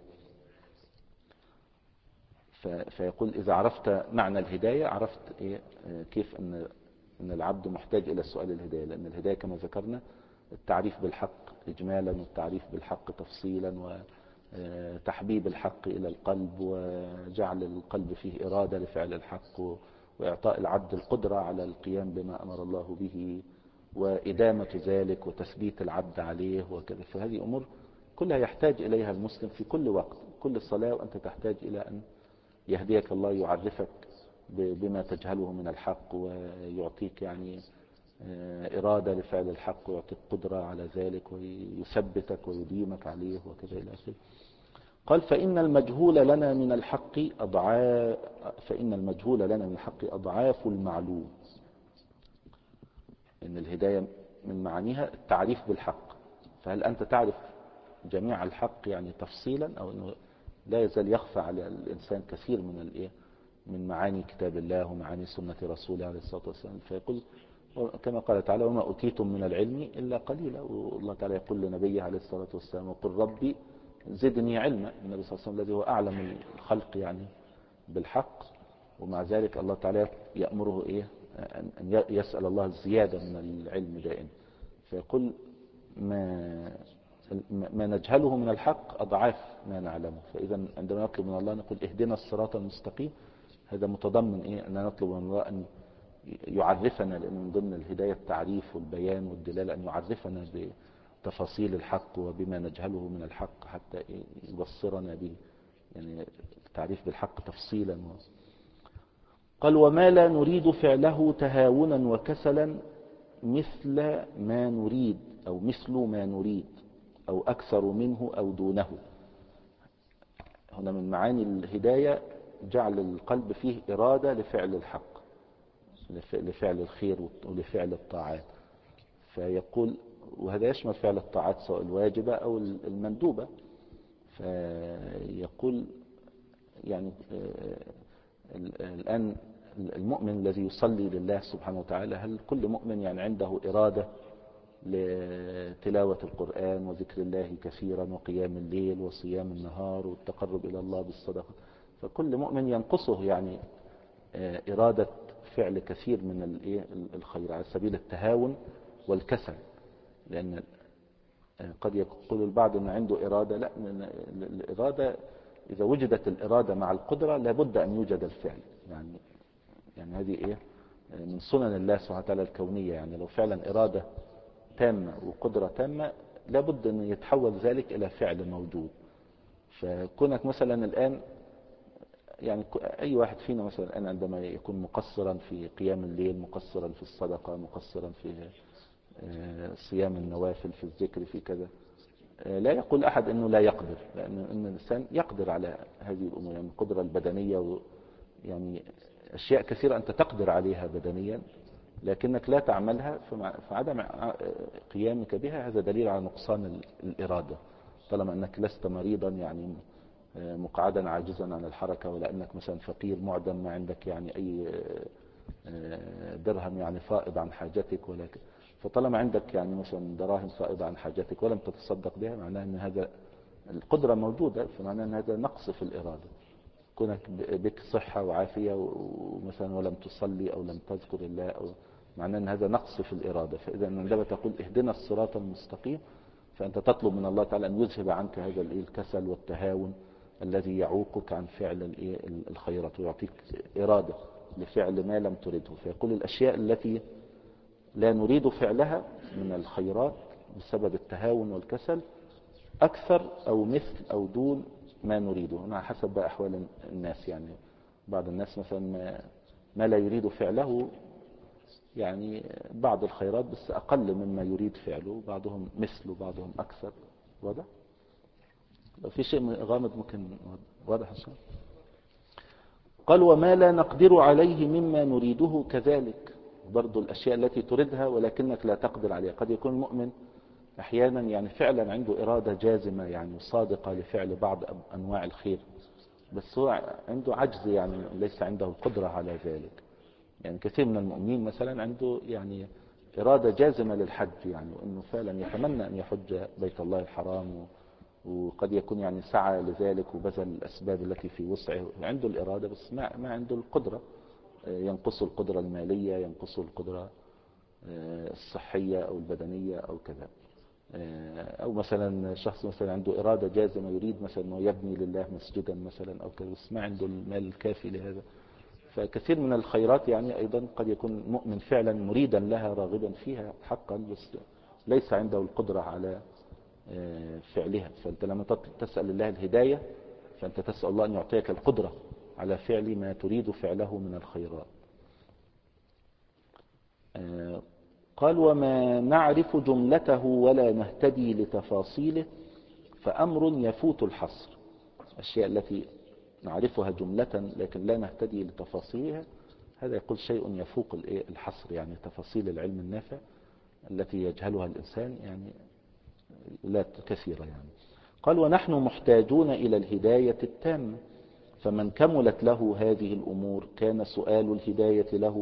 فيقول إذا عرفت معنى الهداية عرفت إيه كيف أن أن العبد محتاج إلى سؤال الهداية. لأن الهداية كما ذكرنا التعريف بالحق إجمالا والتعريف بالحق تفصيلا، وتحبيب الحق إلى القلب وجعل القلب فيه إرادة لفعل الحق، وإعطاء العبد القدرة على القيام بما أمر الله به، وإدامة ذلك وتثبيت العبد عليه وكذا. فهذه أمور كلها يحتاج إليها المسلم في كل وقت، كل الصلاة، وأنت تحتاج إلى أن يهديك الله، يعرفك بما تجهله من الحق، ويعطيك يعني إرادة لفعل الحق، ويعطيك قدرة على ذلك، ويثبتك ويديمك عليه وكذا إلى آخره. قال: فإن المجهول لنا من الحق أضعاف فإن المجهول لنا من الحق أضعاف المعلوم. إن الهداية من معانيها التعريف بالحق، فهل أنت تعرف جميع الحق يعني تفصيلا، أو أنه لا يزال يخفى على الإنسان كثير من الإيه من معاني كتاب الله ومعاني سنة رسوله عليه الصلاة والسلام؟ فيقول كما قال تعالى وما أوتيتم من العلم إلا قليلا. والله تعالى يقول لنبيه عليه الصلاة والسلام وقل ربي زدني علما. النبي صلى الله عليه وسلم الذي هو أعلم الخلق يعني بالحق، ومع ذلك الله تعالى يأمره إيه أن يسأل الله الزيادة من العلم دائما. فيقول ما ما نجهله من الحق أضعاف ما نعلمه. فإذا عندما نطلب من الله نقول اهدنا الصراط المستقيم، هذا متضمن إيه أن نطلب من الله أن يعرفنا، لأن من ضمن الهداية التعريف والبيان والدلالة، أن يعرفنا بتفاصيل الحق وبما نجهله من الحق حتى يبصرنا به، يعني التعريف بالحق تفصيلا. قال وما لا نريد فعله تهاونا وكسلا مثل ما نريد أو مثل ما نريد أو أكثر منه أو دونه. هنا من معاني الهداية جعل القلب فيه إرادة لفعل الحق، لفعل الخير ولفعل الطاعات. فيقول وهذا يشمل فعل الطاعات سواء الواجبة أو المندوبة. فيقول يعني الآن المؤمن الذي يصلي لله سبحانه وتعالى، هل كل مؤمن يعني عنده إرادة لتلاوة القرآن وذكر الله كثيرا وقيام الليل وصيام النهار والتقرب إلى الله بالصدقة؟ فكل مؤمن ينقصه يعني إرادة فعل كثير من الخير على سبيل التهاون والكسل. لأن قد يقول البعض أن عنده إرادة، لا، الإرادة إذا وجدت الإرادة مع القدرة لابد أن يوجد الفعل. يعني يعني هذه إيه من سنن الله سبحانه وتعالى الكونية. يعني لو فعلا إرادة تامة وقدرة تامة لابد أن يتحول ذلك إلى فعل موجود. فكونك مثلا الآن يعني أي واحد فينا مثلا الآن عندما يكون مقصرا في قيام الليل، مقصرا في الصدقة، مقصرا في صيام النوافل، في الذكر، في كذا، لا يقول أحد أنه لا يقدر، لأن إن الإنسان يقدر على هذه الأمور. يعني القدرة البدنية يعني أشياء كثيرة أنت تقدر عليها بدنيا لكنك لا تعملها، فعدم قيامك بها هذا دليل على نقصان الإرادة. طالما أنك لست مريضا يعني مقعدا عاجزا عن الحركة، ولا أنك مثلا فقير معدم ما عندك يعني أي درهم يعني فائض عن حاجتك، ولا فطالما عندك يعني مثلا دراهم فائضة عن حاجتك ولم تتصدق بها، معناه أن هذا القدرة موجودة، فمعناه أن هذا نقص في الإرادة. كونك بك صحة وعافية ومثلا ولم تصلي أو لم تذكر الله، أو معناه أن هذا نقص في الإرادة. فإذا عندما تقول اهدنا الصراط المستقيم فأنت تطلب من الله تعالى أن يذهب عنك هذا الكسل والتهاون الذي يعوقك عن فعل الخيرات، ويعطيك إرادة لفعل ما لم تريده. فيقول الأشياء التي لا نريد فعلها من الخيرات بسبب التهاون والكسل أكثر أو مثل أو دون ما نريده، على حسب بقى أحوال الناس. يعني بعض الناس مثلا ما, ما لا يريد فعله يعني بعض الخيرات بس أقل مما يريد فعله، بعضهم مثل وبعضهم أكثر. واضح؟ لو في شيء غامض ممكن واضح الشيء. قال وما لا نقدر عليه مما نريده كذلك، برضو الأشياء التي تريدها ولكنك لا تقدر عليها. قد يكون المؤمن أحيانا يعني فعلا عنده إرادة جازمة يعني صادقة لفعل بعض أنواع الخير، بس هو عنده عجز، يعني ليس عنده القدرة على ذلك. يعني كثير من المؤمنين مثلا عنده يعني إرادة جازمة للحج، يعني وأنه فعلا يتمنى أن يحج بيت الله الحرام، وقد يكون يعني سعى لذلك وبذل الأسباب التي في وسعه، عنده الإرادة بس ما, ما عنده القدرة. ينقص القدرة المالية، ينقص القدرة الصحية أو البدنية أو كذا. أو مثلا شخص مثلا عنده إرادة جازمة يريد مثلا أنه يبني لله مسجدا مثلا أو كذا، بس ما عنده المال الكافي لهذا. فكثير من الخيرات يعني أيضا قد يكون مؤمن فعلا مريدا لها راغبا فيها حقا، بس ليس عنده القدرة على فعلها. فأنت لما تسأل الله الهداية فأنت تسأل الله أن يعطيك القدرة على فعل ما تريد فعله من الخيرات. قال وما نعرف جملته ولا نهتدي لتفاصيله فأمر يفوت الحصر. الأشياء التي نعرفها جملة لكن لا نهتدي لتفاصيلها، هذا يقول شيء يفوق الحصر، يعني تفاصيل العلم النافع التي يجهلها الإنسان يعني لا كثيرة. يعني قال ونحن محتاجون إلى الهداية التامة، فمن كملت له هذه الأمور كان سؤال الهداية له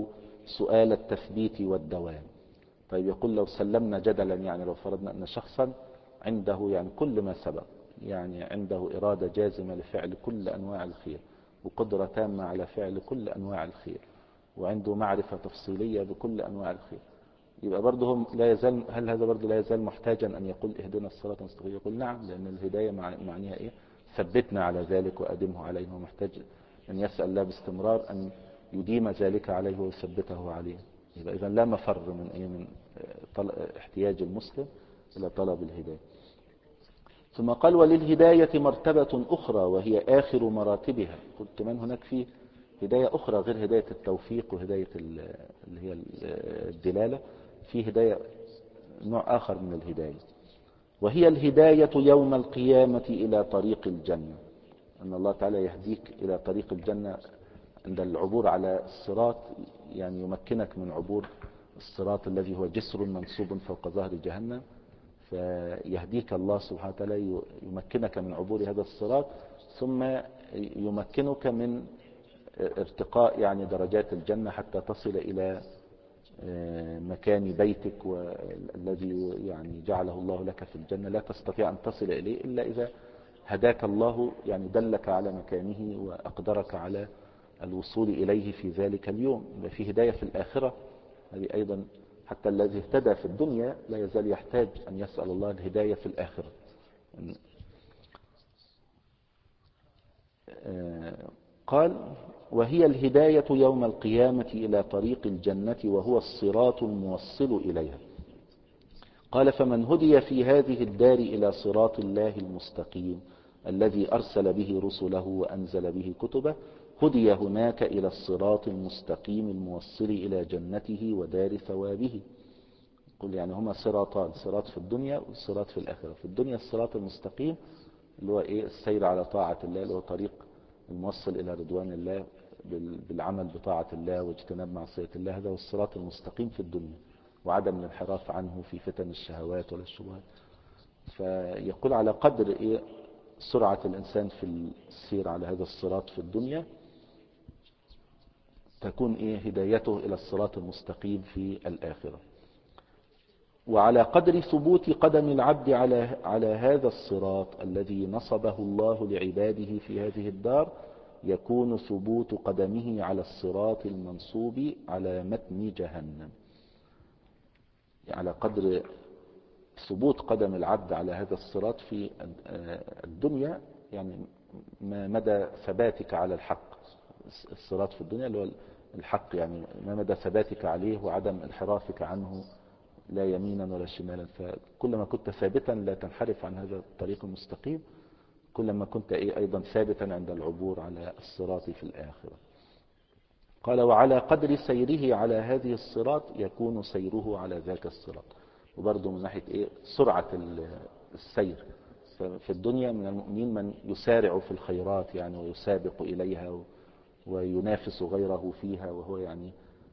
سؤال التثبيت والدوام. طيب يقول لو سلمنا جدلا، يعني لو فرضنا أن شخصا عنده يعني كل ما سبق، يعني عنده إرادة جازمة لفعل كل أنواع الخير، وقدرة تامة على فعل كل أنواع الخير، وعنده معرفة تفصيلية بكل أنواع الخير، يبقى برضه هم لا يزال، هل هذا برضه لا يزال محتاجا أن يقول اهدنا الصراط المستقيم؟ يقول نعم، لأن الهداية معنيها إيه؟ ثبتنا على ذلك وأدمه علينا. هو محتاج أن يسأل الله باستمرار أن يديم ذلك عليه ويثبته عليه. يبقى إذن لا مفر من إيه؟ من احتياج المسلم إلى طلب الهداية. ثم قال وللهداية مرتبة أخرى وهي آخر مراتبها. قلت من هناك فيه هداية أخرى غير هداية التوفيق وهداية اللي هي الدلالة، في هداية نوع آخر من الهداية، وهي الهداية يوم القيامة إلى طريق الجنة. أن الله تعالى يهديك إلى طريق الجنة عند العبور على الصراط، يعني يمكنك من عبور الصراط الذي هو جسر منصوب فوق ظهر جهنم، فيهديك الله سبحانه وتعالى يمكنك من عبور هذا الصراط، ثم يمكنك من ارتقاء يعني درجات الجنة حتى تصل إلى مكان بيتك والذي يعني جعله الله لك في الجنة. لا تستطيع أن تصل إليه إلا إذا هداك الله، يعني دلك على مكانه وأقدرك على الوصول إليه في ذلك اليوم. في هداية في الآخرة هذه أيضا، حتى الذي اهتدى في الدنيا لا يزال يحتاج أن يسأل الله الهداية في الآخرة. قال وهي الهداية يوم القيامة إلى طريق الجنة وهو الصراط الموصل إليها. قال فمن هدي في هذه الدار إلى صراط الله المستقيم الذي أرسل به رسله وأنزل به كتبه، هدي هناك إلى الصراط المستقيم الموصل إلى جنته ودار ثوابه. قل يعني هما صراطان، صراط في الدنيا وصراط في الآخرة. في الدنيا الصراط المستقيم اللي هو إيه؟ السير على طاعة الله، اللي هو طريق الموصل إلى رضوان الله بالعمل بطاعة الله واجتناب معصية الله. هذا هو الصراط المستقيم في الدنيا، وعدم الانحراف عنه في فتن الشهوات ولا الشبهات. فيقول على قدر إيه سرعة الإنسان في السير على هذا الصراط في الدنيا، تكون إيه هدايته إلى الصراط المستقيم في الآخرة. وعلى قدر ثبوت قدم العبد على على هذا الصراط الذي نصبه الله لعباده في هذه الدار، يكون ثبوت قدمه على الصراط المنصوب على متن جهنم. على قدر ثبوت قدم العبد على هذا الصراط في الدنيا، يعني ما مدى ثباتك على الحق. الصراط في الدنيا اللي هو الحق، يعني ما مدى ثباتك عليه وعدم انحرافك عنه لا يمينا ولا شمالا. فكلما كنت ثابتا لا تنحرف عن هذا الطريق المستقيم، كلما كنت إيه أيضا ثابتا عند العبور على الصراط في الآخرة. قال وعلى قدر سيره على هذه الصراط يكون سيره على ذاك الصراط. وبرضه من ناحية إيه سرعة السير. في الدنيا من المؤمنين من يسارع في الخيرات يعني ويسابق إليها وينافس غيره فيها، وهو يعني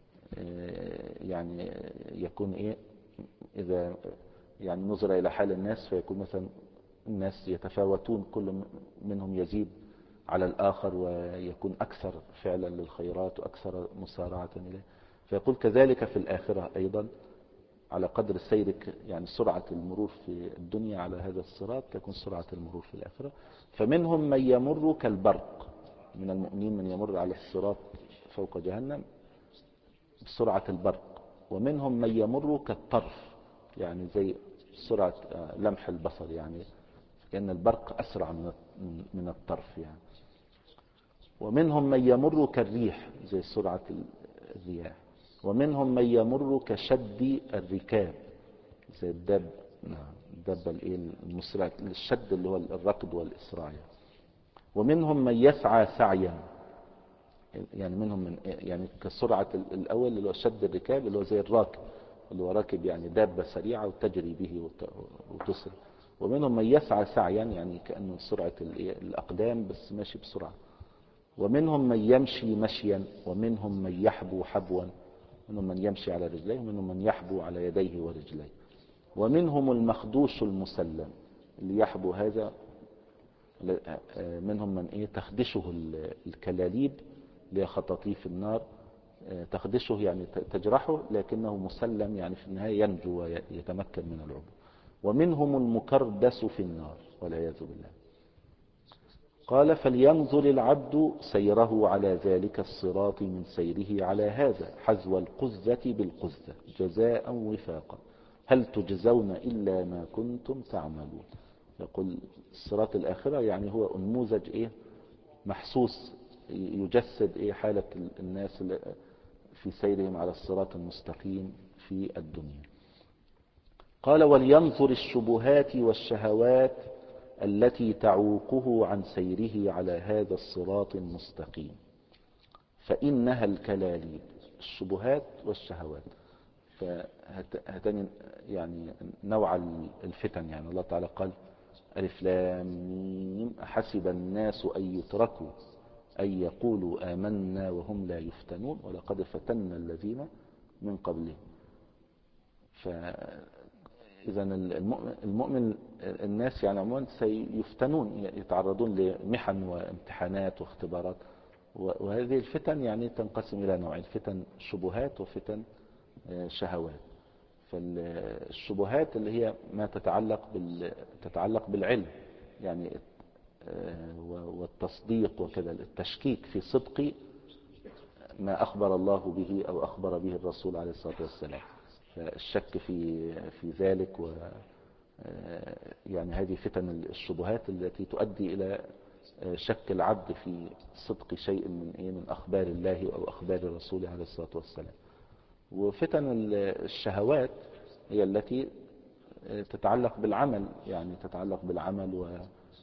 يعني يكون إيه إذا يعني نظر إلى حال الناس فيكون مثلا الناس يتفاوتون، كل منهم يزيد على الآخر ويكون أكثر فعلا للخيرات وأكثر مسارعة إليه. فيقول كذلك في الآخرة أيضا على قدر سيرك، يعني سرعة المرور في الدنيا على هذا الصراط تكون سرعة المرور في الآخرة. فمنهم من يمر كالبرق، من المؤمنين من يمر على الصراط فوق جهنم بسرعة البرق، ومنهم من يمر كالطرف، يعني زي سرعة لمح البصر، يعني كأن البرق أسرع من الطرف يعني. ومنهم من يمر كالريح زي سرعة الرياح، ومنهم من يمر كشد الركاب زي الدب الدبة المسرعة الشد اللي هو الركض والإسراع يعني. ومنهم من يسعى سعيا، يعني منهم من يعني كسرعة الأول اللي هو شد الركاب اللي هو زي الراكب اللي هو راكب يعني دابة سريعة وتجري به وتسرع. ومنهم من يسعى سعيا يعني كأنه سرعة الأقدام بس ماشي بسرعة. ومنهم من يمشي مشيا، ومنهم من يحبو حبوا، منهم من يمشي على رجليه ومنهم من يحبو على يديه ورجليه. ومنهم المخدوش المسلم، اللي يحبو هذا منهم من ايه تخدشه الكلاليب اللي هي خطاطيف النار، تخدشه يعني تجرحه، لكنه مسلم يعني في النهاية ينجو ويتمكن من العبور. ومنهم المكردس في النار والعياذ بالله. قال فلينظر العبد سيره على ذلك الصراط من سيره على هذا حذو القزة بالقزة جزاء وفاقا هل تجزون إلا ما كنتم تعملون. يقول الصراط الآخرة يعني هو نموذج إيه محسوس يجسد إيه حالة الناس في سيرهم على الصراط المستقيم في الدنيا. قال ولينظر الشبهات والشهوات التي تعوقه عن سيره على هذا الصراط المستقيم فإنها الكلاليب. الشبهات والشهوات فهتاني يعني نوع الفتن. يعني الله تعالى قال ألف لام ميم أحسب الناس أن يتركوا أن يقولوا آمنا وهم لا يفتنون ولقد فتنا الذين من قبلهم. فإذا المؤمن الناس يعني عموما سيفتنون يتعرضون لمحن وامتحانات واختبارات، وهذه الفتن يعني تنقسم إلى نوعين: فتن شبهات وفتن شهوات. فالشبهات اللي هي ما تتعلق بال... تتعلق بالعلم يعني والتصديق وكذا، التشكيك في صدق ما أخبر الله به أو أخبر به الرسول عليه الصلاة والسلام، فالشك في في ذلك. و يعني هذه فتن الشبهات التي تؤدي إلى شك العبد في صدق شيء من إيه من أخبار الله أو أخبار الرسول عليه الصلاة والسلام. وفتن الشهوات هي التي تتعلق بالعمل، يعني تتعلق بالعمل و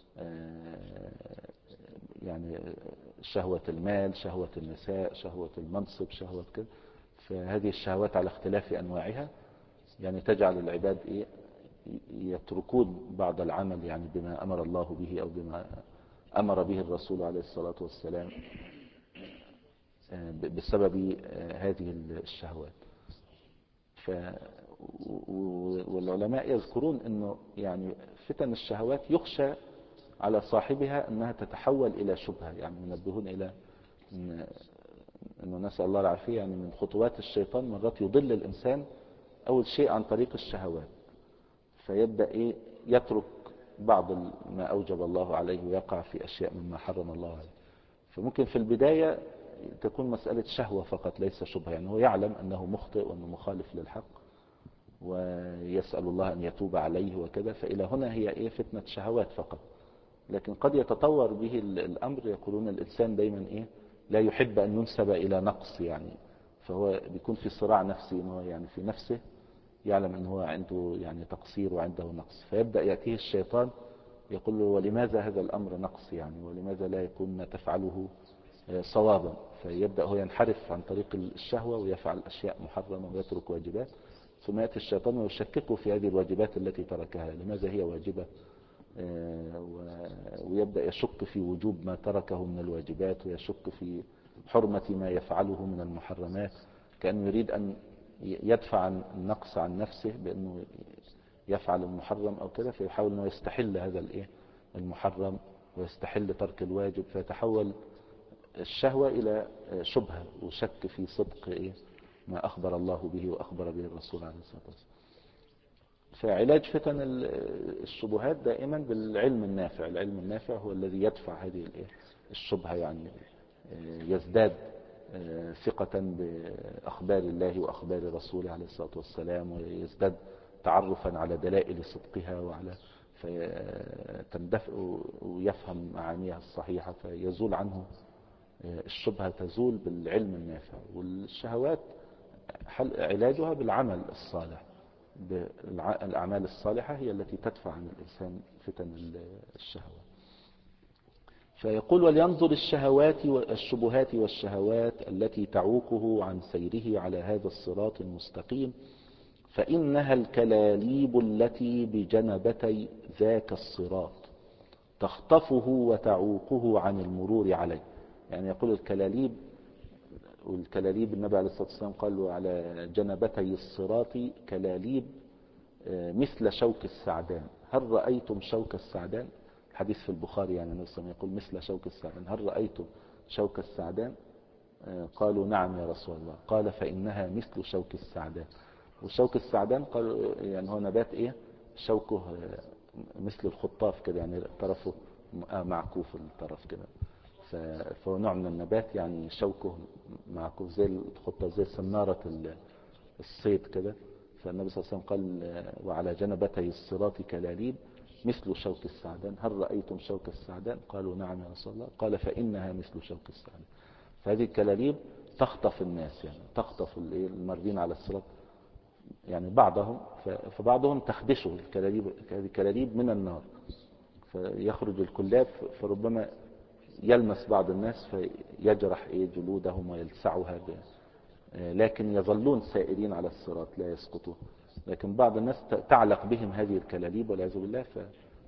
يعني شهوة المال، شهوة النساء، شهوة المنصب، شهوة كده. فهذه الشهوات على اختلاف أنواعها يعني تجعل العباد إيه يتركون بعض العمل يعني بما أمر الله به أو بما أمر به الرسول عليه الصلاة والسلام بسبب هذه الشهوات. ف والعلماء يذكرون أنه يعني فتن الشهوات يخشى على صاحبها أنها تتحول إلى شبهة. يعني ينبهون إلى إن أنه نسأل الله العافية يعني من خطوات الشيطان مرات يضل الإنسان أول شيء عن طريق الشهوات، فيبدأ إيه يترك بعض ما أوجب الله عليه ويقع في أشياء مما حرم الله عليه. فممكن في البداية تكون مسألة شهوة فقط ليس شبهة، يعني هو يعلم أنه مخطئ وأنه مخالف للحق ويسأل الله أن يتوب عليه وكذا، فإلى هنا هي إيه فتنة شهوات فقط. لكن قد يتطور به الأمر. يقولون الإنسان دايما إيه لا يحب أن ينسب إلى نقص، يعني فهو بيكون في صراع نفسي إنه يعني في نفسه يعلم أنه هو عنده يعني تقصير وعنده نقص، فيبدأ يأتيه الشيطان يقول له ولماذا هذا الأمر نقص، يعني ولماذا لا يكون ما تفعله صوابا. فيبدأ هو ينحرف عن طريق الشهوة ويفعل أشياء محرمة ويترك واجبات، ثم يأتي الشيطان ويشككه في هذه الواجبات التي تركها لماذا هي واجبة، ويبدأ يشك في وجوب ما تركه من الواجبات ويشك في حرمة ما يفعله من المحرمات، كأنه يريد أن يدفع عن النقص عن نفسه بأنه يفعل المحرم أو كذا، فيحاول أنه يستحل هذا الإيه المحرم ويستحل ترك الواجب، فيتحول الشهوة إلى شبهة وشك في صدق إيه ما أخبر الله به وأخبر به الرسول عليه الصلاة والسلام. فعلاج فتن الشبهات دائما بالعلم النافع. العلم النافع هو الذي يدفع هذه الشبهة، يعني يزداد ثقة بأخبار الله وأخبار رسوله عليه الصلاة والسلام، ويزداد تعرفا على دلائل صدقها وعلى فتندفع ويفهم معانيها الصحيحة فيزول عنه الشبهة، تزول بالعلم النافع. والشهوات علاجها بالعمل الصالح، بالأعمال الصالحة هي التي تدفع عن الإنسان فتن الشهوات. فيقول ولينظر الشهوات والشبهات والشهوات التي تعوقه عن سيره على هذا الصراط المستقيم فإنها الكلاليب التي بجنبتي ذاك الصراط تخطفه وتعوقه عن المرور عليه. يعني يقول الكلاليب، والكلاليب النبي عليه الصلاة والسلام قال له على جنبتي الصراط كلاليب مثل شوك السعدان. هل رأيتم شوك السعدان؟ الحديث في البخاري، يعني النبي صلى الله عليه وسلم يقول مثل شوك السعدان، هل رأيتم شوك السعدان؟ قالوا نعم يا رسول الله. قال فإنها مثل شوك السعدان. وشوك السعدان قالوا يعني هو نبات إيه؟ شوكه مثل الخطاف كده، يعني طرفه معكوف الطرف كده، فهو نوع من النبات يعني شوكه معكوف زي الخطاف، زي سنارة الصيد كده. فالنبي صلى الله عليه وسلم قال وعلى جنبتي الصراط كلاليب مثل شوك السعدان، هل رأيتم شوك السعدان؟ قالوا نعم يا رسول الله. قال فإنها مثل شوك السعدان. فهذه الكلاليب تخطف الناس، يعني تخطف المارين على الصراط، يعني بعضهم، فبعضهم تخدشه الكلاليب، هذه الكلاليب من النار، فيخرج الكلاب فربما يلمس بعض الناس فيجرح ايه جلودهم ويلسعها، لكن يظلون سائرين على الصراط لا يسقطون. لكن بعض الناس تعلق بهم هذه الكلاليب والعياذ بالله ف...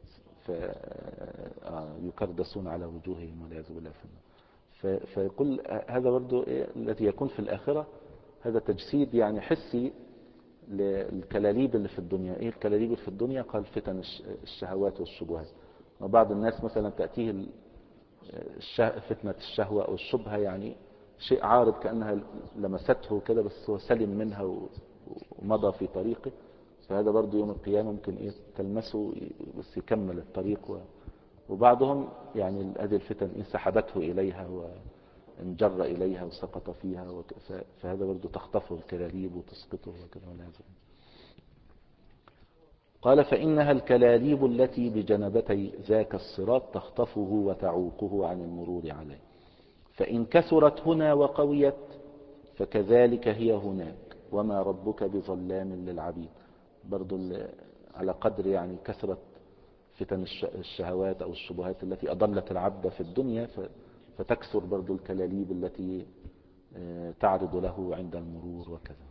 فيكردسون على وجوههم والعياذ بالله. ف... فيقول هذا برضو إيه الذي يكون في الآخرة، هذا تجسيد يعني حسي للكلاليب اللي في الدنيا. ايه الكلاليب اللي في الدنيا؟ قال فتن الشهوات والشبهات. وبعض الناس مثلا تأتيه فتنة الشهوة أو الشبهة، يعني شيء عارض كأنها لمسته كده بس هو سلم منها ومضى في طريقه، فهذا برضو يوم القيامة ممكن إيه تلمسه بس يكمل الطريق. وبعضهم يعني هذه الفتن إيه سحبته إليها وانجر إليها وسقط فيها، فهذا برضو تخطفه الكلاليب وتسقطه وكذا والعياذ بالله. قال فإنها الكلاليب التي بجنبتي ذاك الصراط تخطفه وتعوقه عن المرور عليه، فإن كثرت هنا وقويت فكذلك هي هناك وما ربك بظلام للعبيد. برضو على قدر يعني كثرة فتن الشهوات أو الشبهات التي أضلت العبد في الدنيا فتكثر برضو الكلاليب التي تعرض له عند المرور وكذا.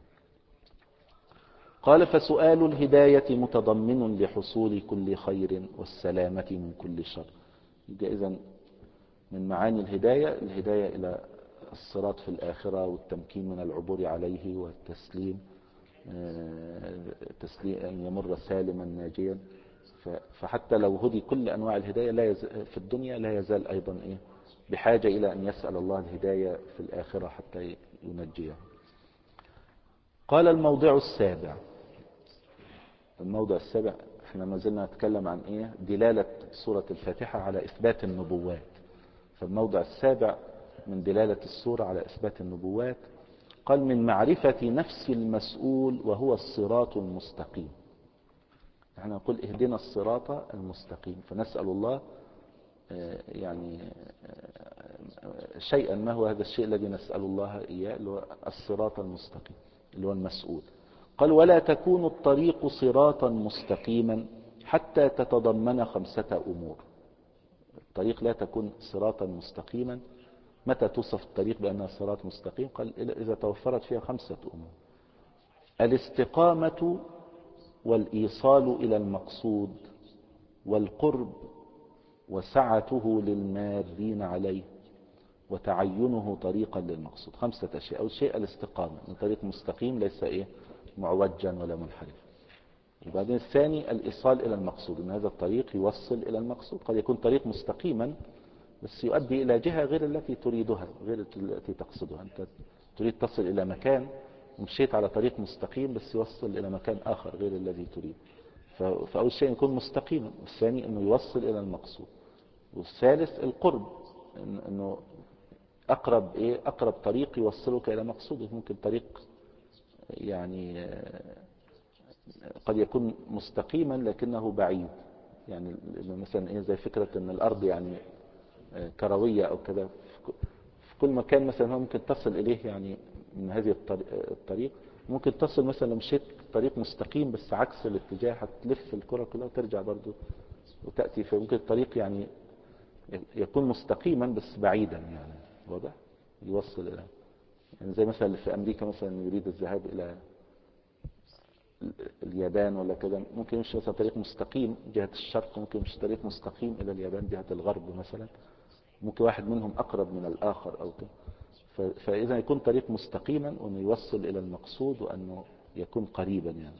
قال فسؤال الهداية متضمن لحصول كل خير والسلامة من كل شر. إذن من معاني الهداية الهداية إلى الصراط في الآخرة والتمكين من العبور عليه والتسليم، تسليم أن يمر سالما ناجيا. فحتى لو هدي كل أنواع الهداية لا يزال في الدنيا لا يزال أيضا إيه بحاجة إلى أن يسأل الله الهداية في الآخرة حتى ينجيه. قال الموضع السابع. الموضع السابع احنا ما زلنا نتكلم عن ايه دلالة سورة الفاتحة على إثبات النبوات. فالموضع السابع من دلالة السورة على إثبات النبوات قال من معرفة نفس المسؤول وهو الصراط المستقيم. احنا نقول اهدنا الصراط المستقيم، فنسأل الله يعني شيئا ما هو هذا الشيء الذي نسأل الله إياه اللي هو الصراط المستقيم اللي هو المسؤول. قال ولا تكون الطريق صراطا مستقيما حتى تتضمن خمسة أمور. الطريق لا تكون صراطا مستقيما. متى توصف الطريق بأنها صراط مستقيم؟ قال إذا توفرت فيها خمسة أمور: الاستقامة والإيصال إلى المقصود والقرب وسعته للمارين عليه وتعينه طريقا للمقصود. خمسة أشياء. أول شيء الاستقامة، من طريق مستقيم ليس إيه معوجا ولا منحرف. وبعدين الثاني الإيصال إلى المقصود، أن هذا الطريق يوصل إلى المقصود. قد يكون طريق مستقيما بس يؤدي إلى جهة غير التي تريدها، غير التي تقصدها. أنت تريد تصل إلى مكان ومشيت على طريق مستقيم بس يوصل إلى مكان آخر غير الذي تريد. فأول شيء يكون مستقيما، والثاني أنه يوصل إلى المقصود، والثالث القرب، أنه أقرب إيه أقرب طريق يوصلك إلى مقصودك. ممكن طريق يعني قد يكون مستقيما لكنه بعيد، يعني مثلا إيه زي فكرة أن الأرض يعني كروية أو كذا، في كل مكان مثلا ممكن تصل إليه يعني من هذه الطريق. ممكن تصل مثلا لو مشيت طريق مستقيم بس عكس الاتجاه هتلف الكرة كلها وترجع برضو وتأتي. فممكن الطريق يعني يكون مستقيما بس بعيدا، يعني واضح يوصل إلى يعني زي مثلا في أمريكا مثلا يريد الذهاب إلى اليابان ولا كذا، ممكن يمشي مثلا طريق مستقيم جهة الشرق، ممكن يمشي طريق مستقيم إلى اليابان جهة الغرب مثلا. ممكن واحد منهم أقرب من الآخر أو كذا. فإذا يكون طريق مستقيما وأنه يوصل إلى المقصود وأنه يكون قريبا يعني.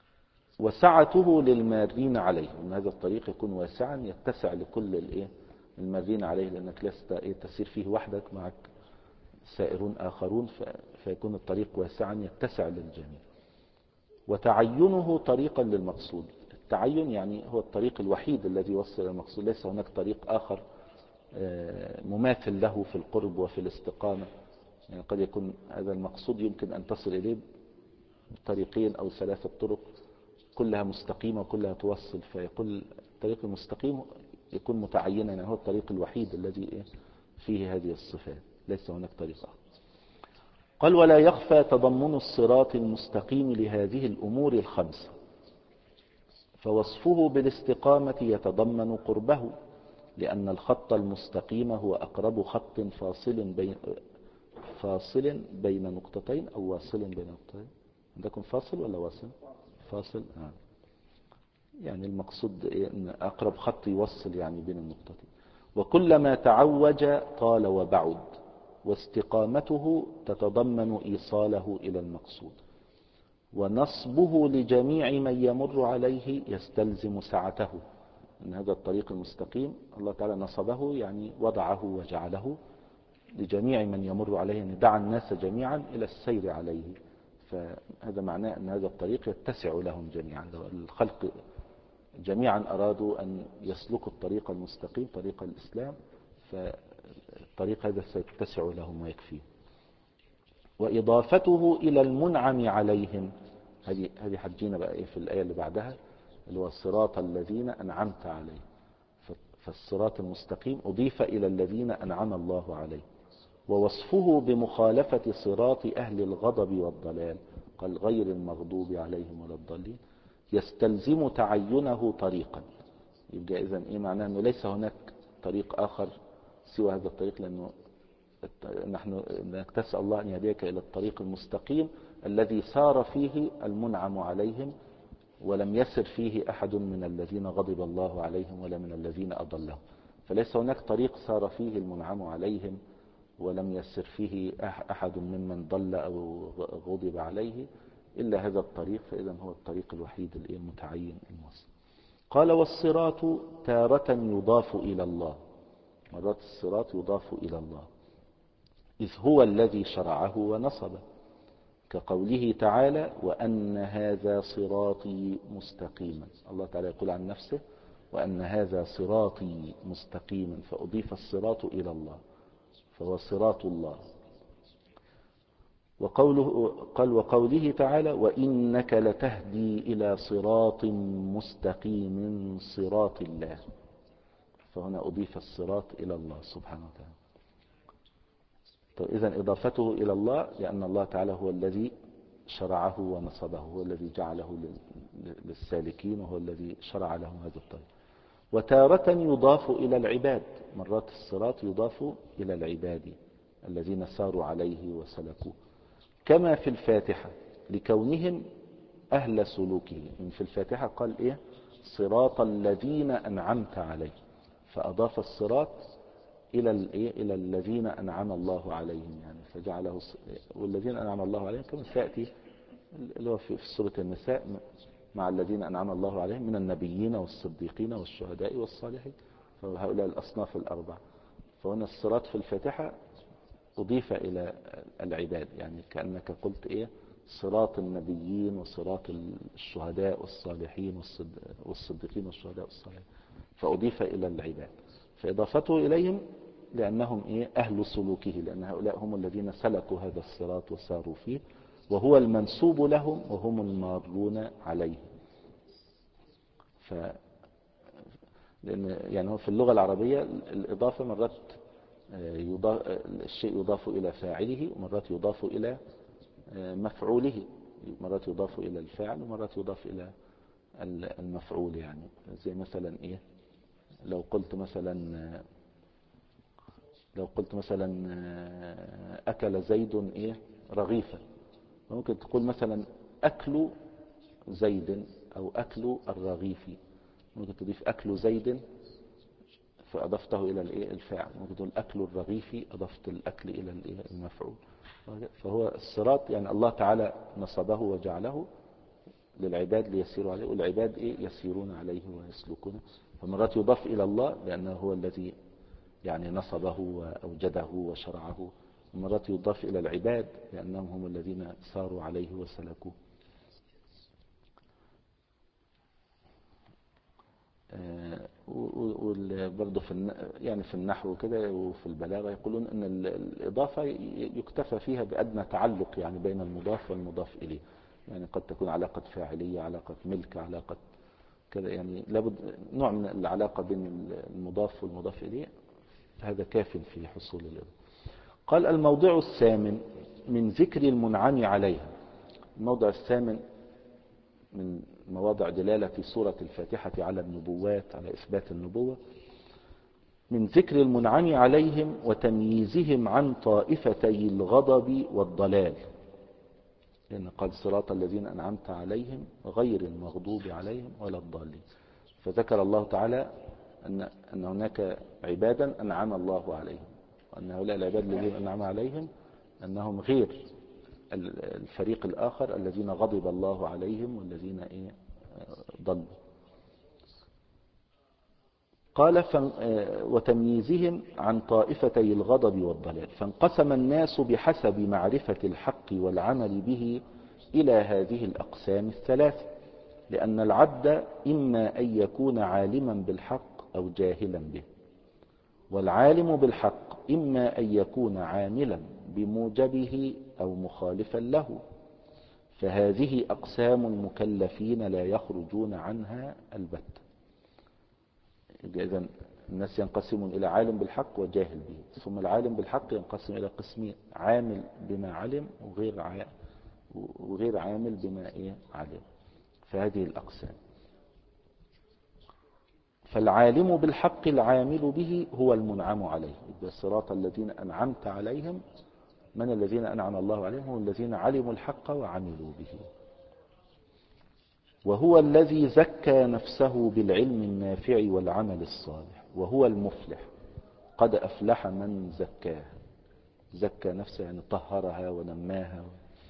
وسعته للمارين عليه، أن هذا الطريق يكون واسعا يتسع لكل الإيه المارين عليه، لأنك لست تسير فيه وحدك، معك سائرون آخرون، فيكون الطريق واسعا يتسع للجميع. وتعينه طريقا للمقصود، التعين يعني هو الطريق الوحيد الذي يوصل إلى المقصود، ليس هناك طريق آخر مماثل له في القرب وفي الاستقامة. يعني قد يكون هذا المقصود يمكن أن تصل إليه بطريقين أو ثلاثة طرق كلها مستقيمة وكلها توصل، فيقول الطريق المستقيم يكون متعينا، يعني هو الطريق الوحيد الذي فيه هذه الصفات، ليس هناك طريق آخر. قال: ولا يخفى تضمن الصراط المستقيم لهذه الأمور الخمسة، فوصفه بالاستقامة يتضمن قربه، لأن الخط المستقيم هو أقرب خط فاصل بين فاصل بين نقطتين أو واصل بين نقطتين. عندكم فاصل ولا واصل؟ فاصل. آه. يعني المقصود أن أقرب خط يوصل يعني بين النقطتين. وكلما تعوج طال وبعد، واستقامته تتضمن إيصاله إلى المقصود. ونصبه لجميع من يمر عليه يستلزم سعته، أن هذا الطريق المستقيم الله تعالى نصبه، يعني وضعه وجعله لجميع من يمر عليه، يعني دعا الناس جميعا إلى السير عليه، فهذا معناه أن هذا الطريق يتسع لهم جميعا. الخلق جميعا أرادوا أن يسلكوا الطريق المستقيم طريق الإسلام، فالطريق هذا سيتسع لهم ويكفيه. وإضافته إلى المنعم عليهم، هذه هذه حجينا بقى إيه في الآية اللي بعدها، اللي هو الصراط الذين أنعمت عليهم. فالصراط المستقيم أضيف إلى الذين أنعم الله عليهم. ووصفه بمخالفة صراط أهل الغضب والضلال، قال غير المغضوب عليهم ولا الضالين، يستلزم تعينه طريقا. يبقى إذن إيه معناه؟ أنه ليس هناك طريق آخر سوى هذا الطريق، لأنه نحن نسأل الله أن يهديك إلى الطريق المستقيم الذي سار فيه المنعم عليهم، ولم يسر فيه أحد من الذين غضب الله عليهم ولا من الذين أضلهم. فليس هناك طريق سار فيه المنعم عليهم ولم يسر فيه أحد ممن ضل أو غضب عليه إلا هذا الطريق، فإذا هو الطريق الوحيد المتعين الموصل. قال: والصراط تارة يضاف إلى الله، مرات الصراط يضاف إلى الله، إذ هو الذي شرعه ونصبه، كقوله تعالى: وأن هذا صراطي مستقيما. الله تعالى يقول عن نفسه: وأن هذا صراطي مستقيما، فأضيف الصراط إلى الله، فهو صراط الله. وقوله قال: وقوله تعالى: وإنك لتهدي إلى صراط مستقيم صراط الله، فهنا أضيف الصراط إلى الله سبحانه وتعالى. طيب إذن إضافته إلى الله لأن الله تعالى هو الذي شرعه ونصبه، هو الذي جعله للسالكين، وهو الذي شرع لهم هذا الطريق. وتارة يضاف إلى العباد، مرات الصراط يضاف إلى العباد الذين ساروا عليه وسلكوه، كما في الفاتحة لكونهم أهل سلوكه. من في الفاتحة قال إيه؟ صراط الذين أنعمت عليه، فأضاف الصراط إلى إلى الذين أنعم الله عليهم، يعني فجعله والذين أنعم الله عليهم كما سيأتي اللي هو في سورة النساء مع الذين أنعم الله عليهم من النبيين والصديقين والشهداء والصالحين، فهؤلاء الأصناف الأربع. فهنا الصراط في الفاتحة أضيف إلى العباد، يعني كأنك قلت إيه؟ صراط النبيين وصراط الشهداء والصالحين والصديقين والشهداء والصالحين، فأضيف إلى العباد. فإضافته إليهم لأنهم إيه؟ أهل سلوكه، لأن هؤلاء هم الذين سلكوا هذا الصراط وساروا فيه، وهو المنسوب لهم وهم المارون عليه. ف لأن يعني هو في اللغة العربية الإضافة مرات يضاف الشيء يضاف إلى فاعله، ومرات يضاف إلى مفعوله، مرات يضاف إلى الفاعل ومرات يضاف إلى المفعول. يعني زي مثلا إيه؟ لو قلت مثلا لو قلت مثلا أكل زيد إيه؟ رغيفا، ممكن تقول مثلا أكل زيد أو أكل الرغيف، ممكن تضيف أكل زيد فأضفته إلى الفاعل، ممكن تقول أكل الرغيف أضفت الأكل إلى المفعول. فهو الصراط يعني الله تعالى نصبه وجعله للعباد ليسيروا عليه، والعباد إيه؟ يسيرون عليه ويسلكونه. فمرات يضاف إلى الله لأنه هو الذي يعني نصبه وأوجده وشرعه، ومرات يضاف إلى العباد لأنهم هم الذين ساروا عليه وسلكوه. وبرضه في يعني في النحو كده وفي البلاغة يقولون أن الإضافة يكتفى فيها بأدنى تعلق يعني بين المضاف والمضاف إليه، يعني قد تكون علاقة فاعلية، علاقة ملك، علاقة كذا، يعني لابد نوع من العلاقة بين المضاف والمضاف إليه، هذا كاف في حصول الإضافة. قال الموضع الثامن من ذكر المنعم عليها. الموضع الثامن من مواضع دلالة في سورة الفاتحة على النبوات، على إثبات النبوة، من ذكر المنعم عليهم وتمييزهم عن طائفتي الغضب والضلال، لأن قال صراط الذين أنعمت عليهم غير المغضوب عليهم ولا الضالين. فذكر الله تعالى أن, أن هناك عبادا أنعم الله عليهم، وأن هؤلاء العباد الذين أنعم عليهم أنهم غير الفريق الآخر الذين غضب الله عليهم والذين إيه ضلوا. قال وتمييزهم عن طائفتي الغضب والضلال، فانقسم الناس بحسب معرفة الحق والعمل به إلى هذه الأقسام الثلاثة، لأن العبد إما أن يكون عالما بالحق أو جاهلا به، والعالم بالحق إما أن يكون عاملا بموجبه أو مخالفا له، فهذه أقسام المكلفين لا يخرجون عنها البتة. إذن الناس ينقسمون إلى عالم بالحق وجاهل به، ثم العالم بالحق ينقسم إلى قسمين: عامل بما علم وغير ع... وغير عامل بما إيه علم. فهذه الأقسام. فالعالم بالحق العامل به هو المنعم عليه. الصراط الذين أنعمت عليهم، من الذين أنعم الله عليهم؟ هم الذين علموا الحق وعملوا به. وهو الذي زكى نفسه بالعلم النافع والعمل الصالح، وهو المفلح. قد أفلح من زكاها. زكى نفسه يعني طهرها ونماها.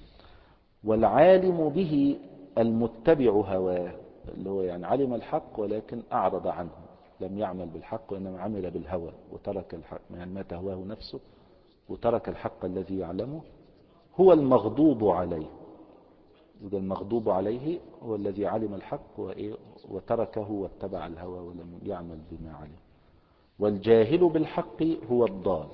والعالم به المتبع هواه، اللي هو يعني علم الحق ولكن أعرض عنه، لم يعمل بالحق وإنما عمل بالهوى وترك الحق، يعني ما تهواه نفسه وترك الحق الذي يعلمه. هو المغضوب عليه. إذا المغضوب عليه هو الذي علم الحق وتركه واتبع الهوى ولم يعمل بما علم. والجاهل بالحق هو الضال.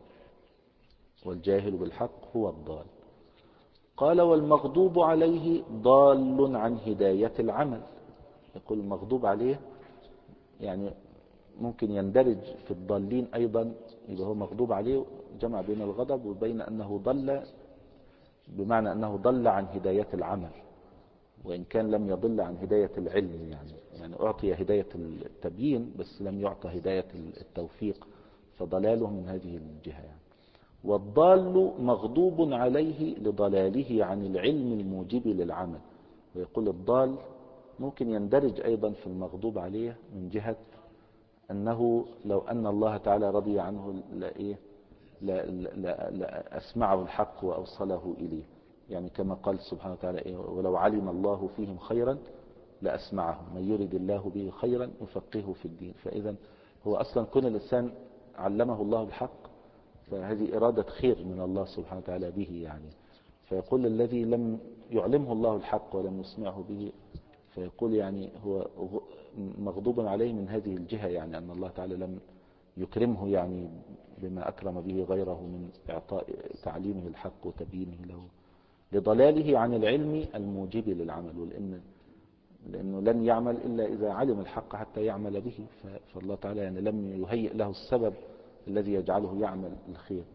والجاهل بالحق هو الضال. قال والمغضوب عليه ضال عن هداية العمل. يقول المغضوب عليه يعني ممكن يندرج في الضالين أيضا، يبقى هو مغضوب عليه جمع بين الغضب وبين أنه ضل، بمعنى أنه ضل عن هداية العمل، وإن كان لم يضل عن هداية العلم، يعني يعني أعطي هداية التبيين بس لم يعطى هداية التوفيق، فضلاله من هذه الجهة يعني. والضال مغضوب عليه لضلاله عن العلم الموجب للعمل. ويقول الضال ممكن يندرج أيضا في المغضوب عليه من جهة أنه لو أن الله تعالى رضي عنه لإيه لا, لا, لا أسمعه الحق وأوصله إليه، يعني كما قال سبحانه وتعالى إيه ولو علم الله فيهم خيرا لأسمعهم من يرد الله به خيرا يفقهه في الدين. فإذا هو أصلا كل الإنسان علمه الله الحق، فهذه إرادة خير من الله سبحانه وتعالى به يعني. فيقول الذي لم يعلمه الله الحق ولم يسمعه به، فيقول يعني هو مغضوب عليه من هذه الجهة، يعني أن الله تعالى لم يكرمه يعني بما أكرم به غيره من إعطاء تعليمه الحق وتبيينه له، لضلاله عن العلم الموجب للعمل. ولأن لأنه لن يعمل إلا إذا علم الحق حتى يعمل به، فالله تعالى يعني لم يهيئ له السبب الذي يجعله يعمل الخير.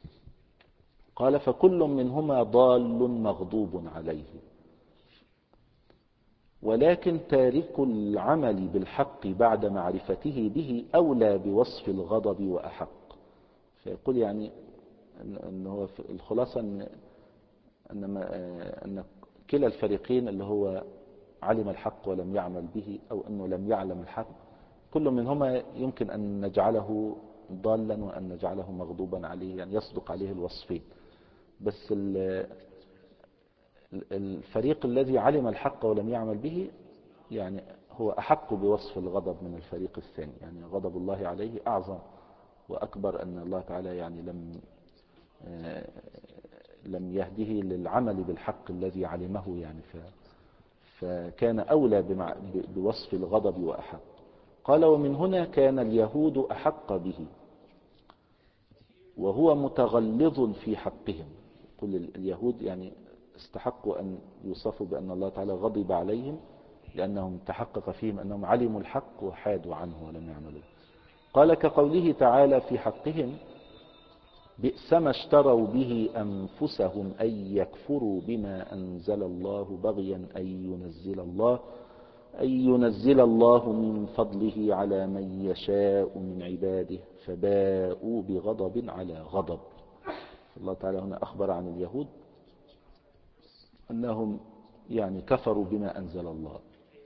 قال فكل منهما ضال مغضوب عليه، ولكن تارك العمل بالحق بعد معرفته به أولى بوصف الغضب وأحق. فيقول يعني أنه هو الخلاصة أن, أن, أن كلا الفريقين اللي هو علم الحق ولم يعمل به أو أنه لم يعلم الحق، كل منهما يمكن أن نجعله ضالا وأن نجعله مغضوبا عليه، يعني يصدق عليه الوصفين. بس الفريق الذي علم الحق ولم يعمل به يعني هو أحق بوصف الغضب من الفريق الثاني، يعني غضب الله عليه أعظم وأكبر أن الله تعالى يعني لم لم يهده للعمل بالحق الذي علمه يعني ف فكان أولى بوصف الغضب وأحق. قال ومن هنا كان اليهود أحق به وهو متغلظ في حقهم. كل اليهود يعني استحقوا أن يوصفوا بأن الله تعالى غضب عليهم لأنهم تحقق فيهم أنهم علموا الحق وحادوا عنه ولم يعملوا. قال كقوله تعالى في حقهم بئس ما اشتروا به أنفسهم أن يكفروا بما أنزل الله بغيا أن ينزل الله أن ينزل الله من فضله على من يشاء من عباده فباءوا بغضب على غضب. الله تعالى هنا أخبر عن اليهود أنهم يعني كفروا بما أنزل الله،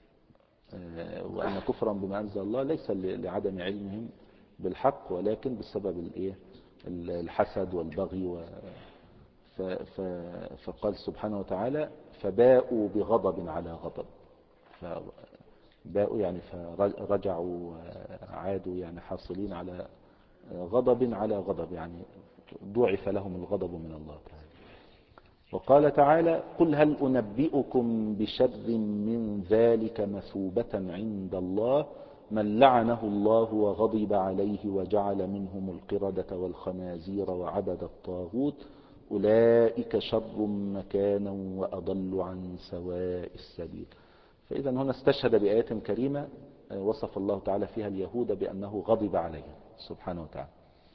وأن كفرا بما أنزل الله ليس لعدم علمهم بالحق ولكن بسبب الإيه الحسد والبغي و... ف... ف... فقال سبحانه وتعالى فباءوا بغضب على غضب. فباءوا يعني فرجعوا عادوا يعني حاصلين على غضب على غضب، يعني ضعف لهم الغضب من الله تعالى. وقال تعالى قل هل أنبئكم بشر من ذلك مثوبة عند الله من لعنه الله وغضب عليه وجعل منهم القردة والخنازير وعبد الطاغوت أولئك شر مكانا وأضل عن سواء السبيل. فإذا هنا استشهد بآيات كريمة وصف الله تعالى فيها اليهود بأنه غضب عليهم سبحانه وتعالى،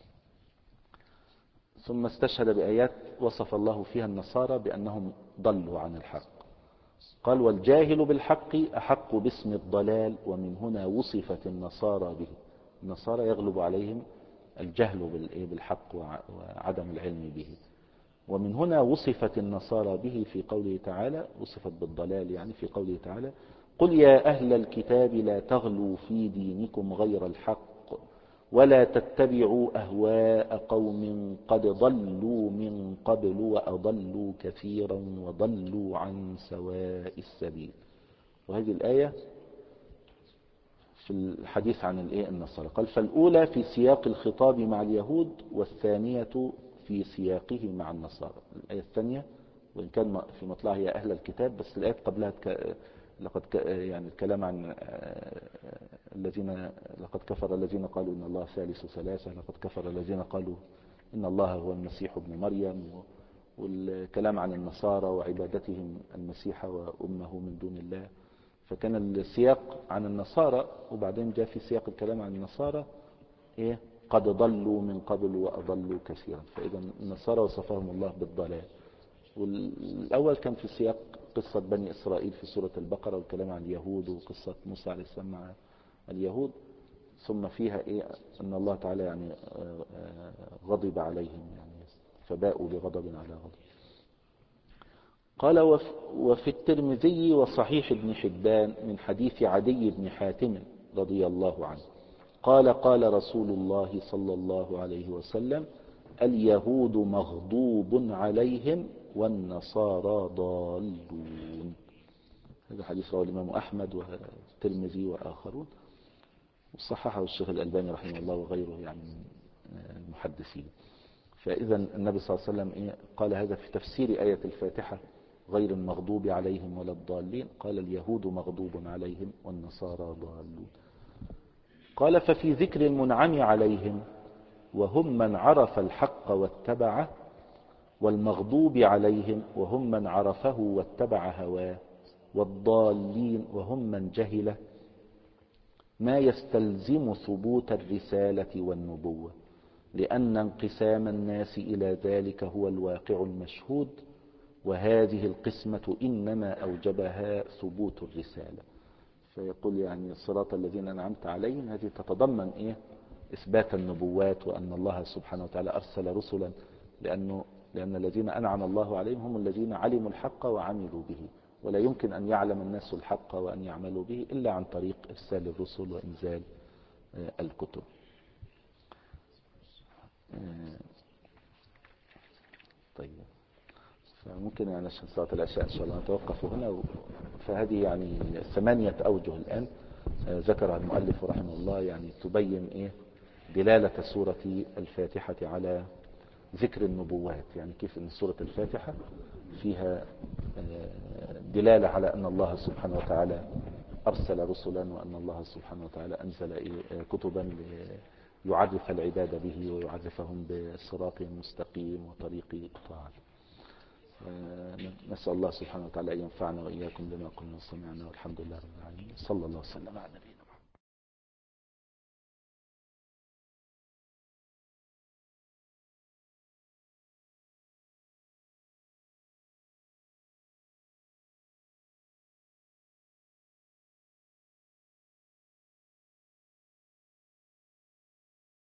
ثم استشهد بآيات وصف الله فيها النصارى بأنهم ضلوا عن الحق. قال والجاهل بالحق أحق باسم الضلال ومن هنا وصفت النصارى به. النصارى يغلب عليهم الجهل بالحق وعدم العلم به، ومن هنا وصفت النصارى به في قوله تعالى، وصفت بالضلال يعني في قوله تعالى قل يا أهل الكتاب لا تغلوا في دينكم غير الحق ولا تتبعوا أهواء قوم قد ضلوا من قبل وأضلوا كثيرا وضلوا عن سواء السبيل. وهذه الآية في الحديث عن الإيه النصارى. قال فالأولى في سياق الخطاب مع اليهود والثانية في سياقه مع النصارى. الآية الثانية وإن كان في مطلعها هي أهل الكتاب بس الآية قبلها ك... لقد ك... يعني الكلام عن الذين لقد كفر الذين قالوا إن الله ثالث ثلاثة، لقد كفر الذين قالوا إن الله هو المسيح ابن مريم، والكلام عن النصارى وعبادتهم المسيح وأمه من دون الله. فكان السياق عن النصارى وبعدين جاء في سياق الكلام عن النصارى إيه قد ضلوا من قبل وأضلوا كثيرا. فإذا النصارى وصفهم الله بالضلال. والأول كان في سياق قصة بني إسرائيل في سورة البقرة والكلام عن اليهود وقصة موسى عليه السلام مع اليهود، ثم فيها إيه أن الله تعالى يعني غضب عليهم يعني فباءوا بغضب على غضب. قال وفي الترمذي وصحيح ابن حبان من حديث عدي بن حاتم رضي الله عنه قال قال رسول الله صلى الله عليه وسلم اليهود مغضوب عليهم والنصارى ضالون. هذا حديث رواه الإمام أحمد والترمذي وآخرون وصححه الشيخ الألباني رحمه الله وغيره يعني المحدثين. فإذا النبي صلى الله عليه وسلم إيه قال هذا في تفسير آية الفاتحة غير المغضوب عليهم ولا الضالين، قال اليهود مغضوب عليهم والنصارى ضالون. قال ففي ذكر المنعم عليهم وهم من عرف الحق واتبعه والمغضوب عليهم وهم من عرفه واتبع هواه والضالين وهم من جهله ما يستلزم ثبوت الرسالة والنبوة، لأن انقسام الناس إلى ذلك هو الواقع المشهود، وهذه القسمة إنما أوجبها ثبوت الرسالة. فيقول يعني الصراط الذين أنعمت عليهم هذه تتضمن إيه إثبات النبوات وأن الله سبحانه وتعالى أرسل رسلا، لأنه لأن الذين أنعم الله عليهم هم الذين علموا الحق وعملوا به، ولا يمكن أن يعلم الناس الحق وأن يعملوا به إلا عن طريق إرسال الرسل وإنزال الكتب. طيب فممكن يعني عشان صلاة العشاء إن شاء الله نتوقف هنا. فهذه يعني ثمانية أوجه الآن ذكرها المؤلف رحمه الله يعني تبين إيه دلالة سورة الفاتحة على ذكر النبوات، يعني كيف أن سورة الفاتحة فيها دلالة على أن الله سبحانه وتعالى أرسل رسلا، وأن الله سبحانه وتعالى أنزل كتبا يعرف العباد به ويعرفهم بالصراط المستقيم وطريق الطاعة. نسأل الله سبحانه وتعالى أن ينفعنا وإياكم بما قلنا وسمعنا، والحمد لله رب العالمين. صلى الله وسلم على نبينا.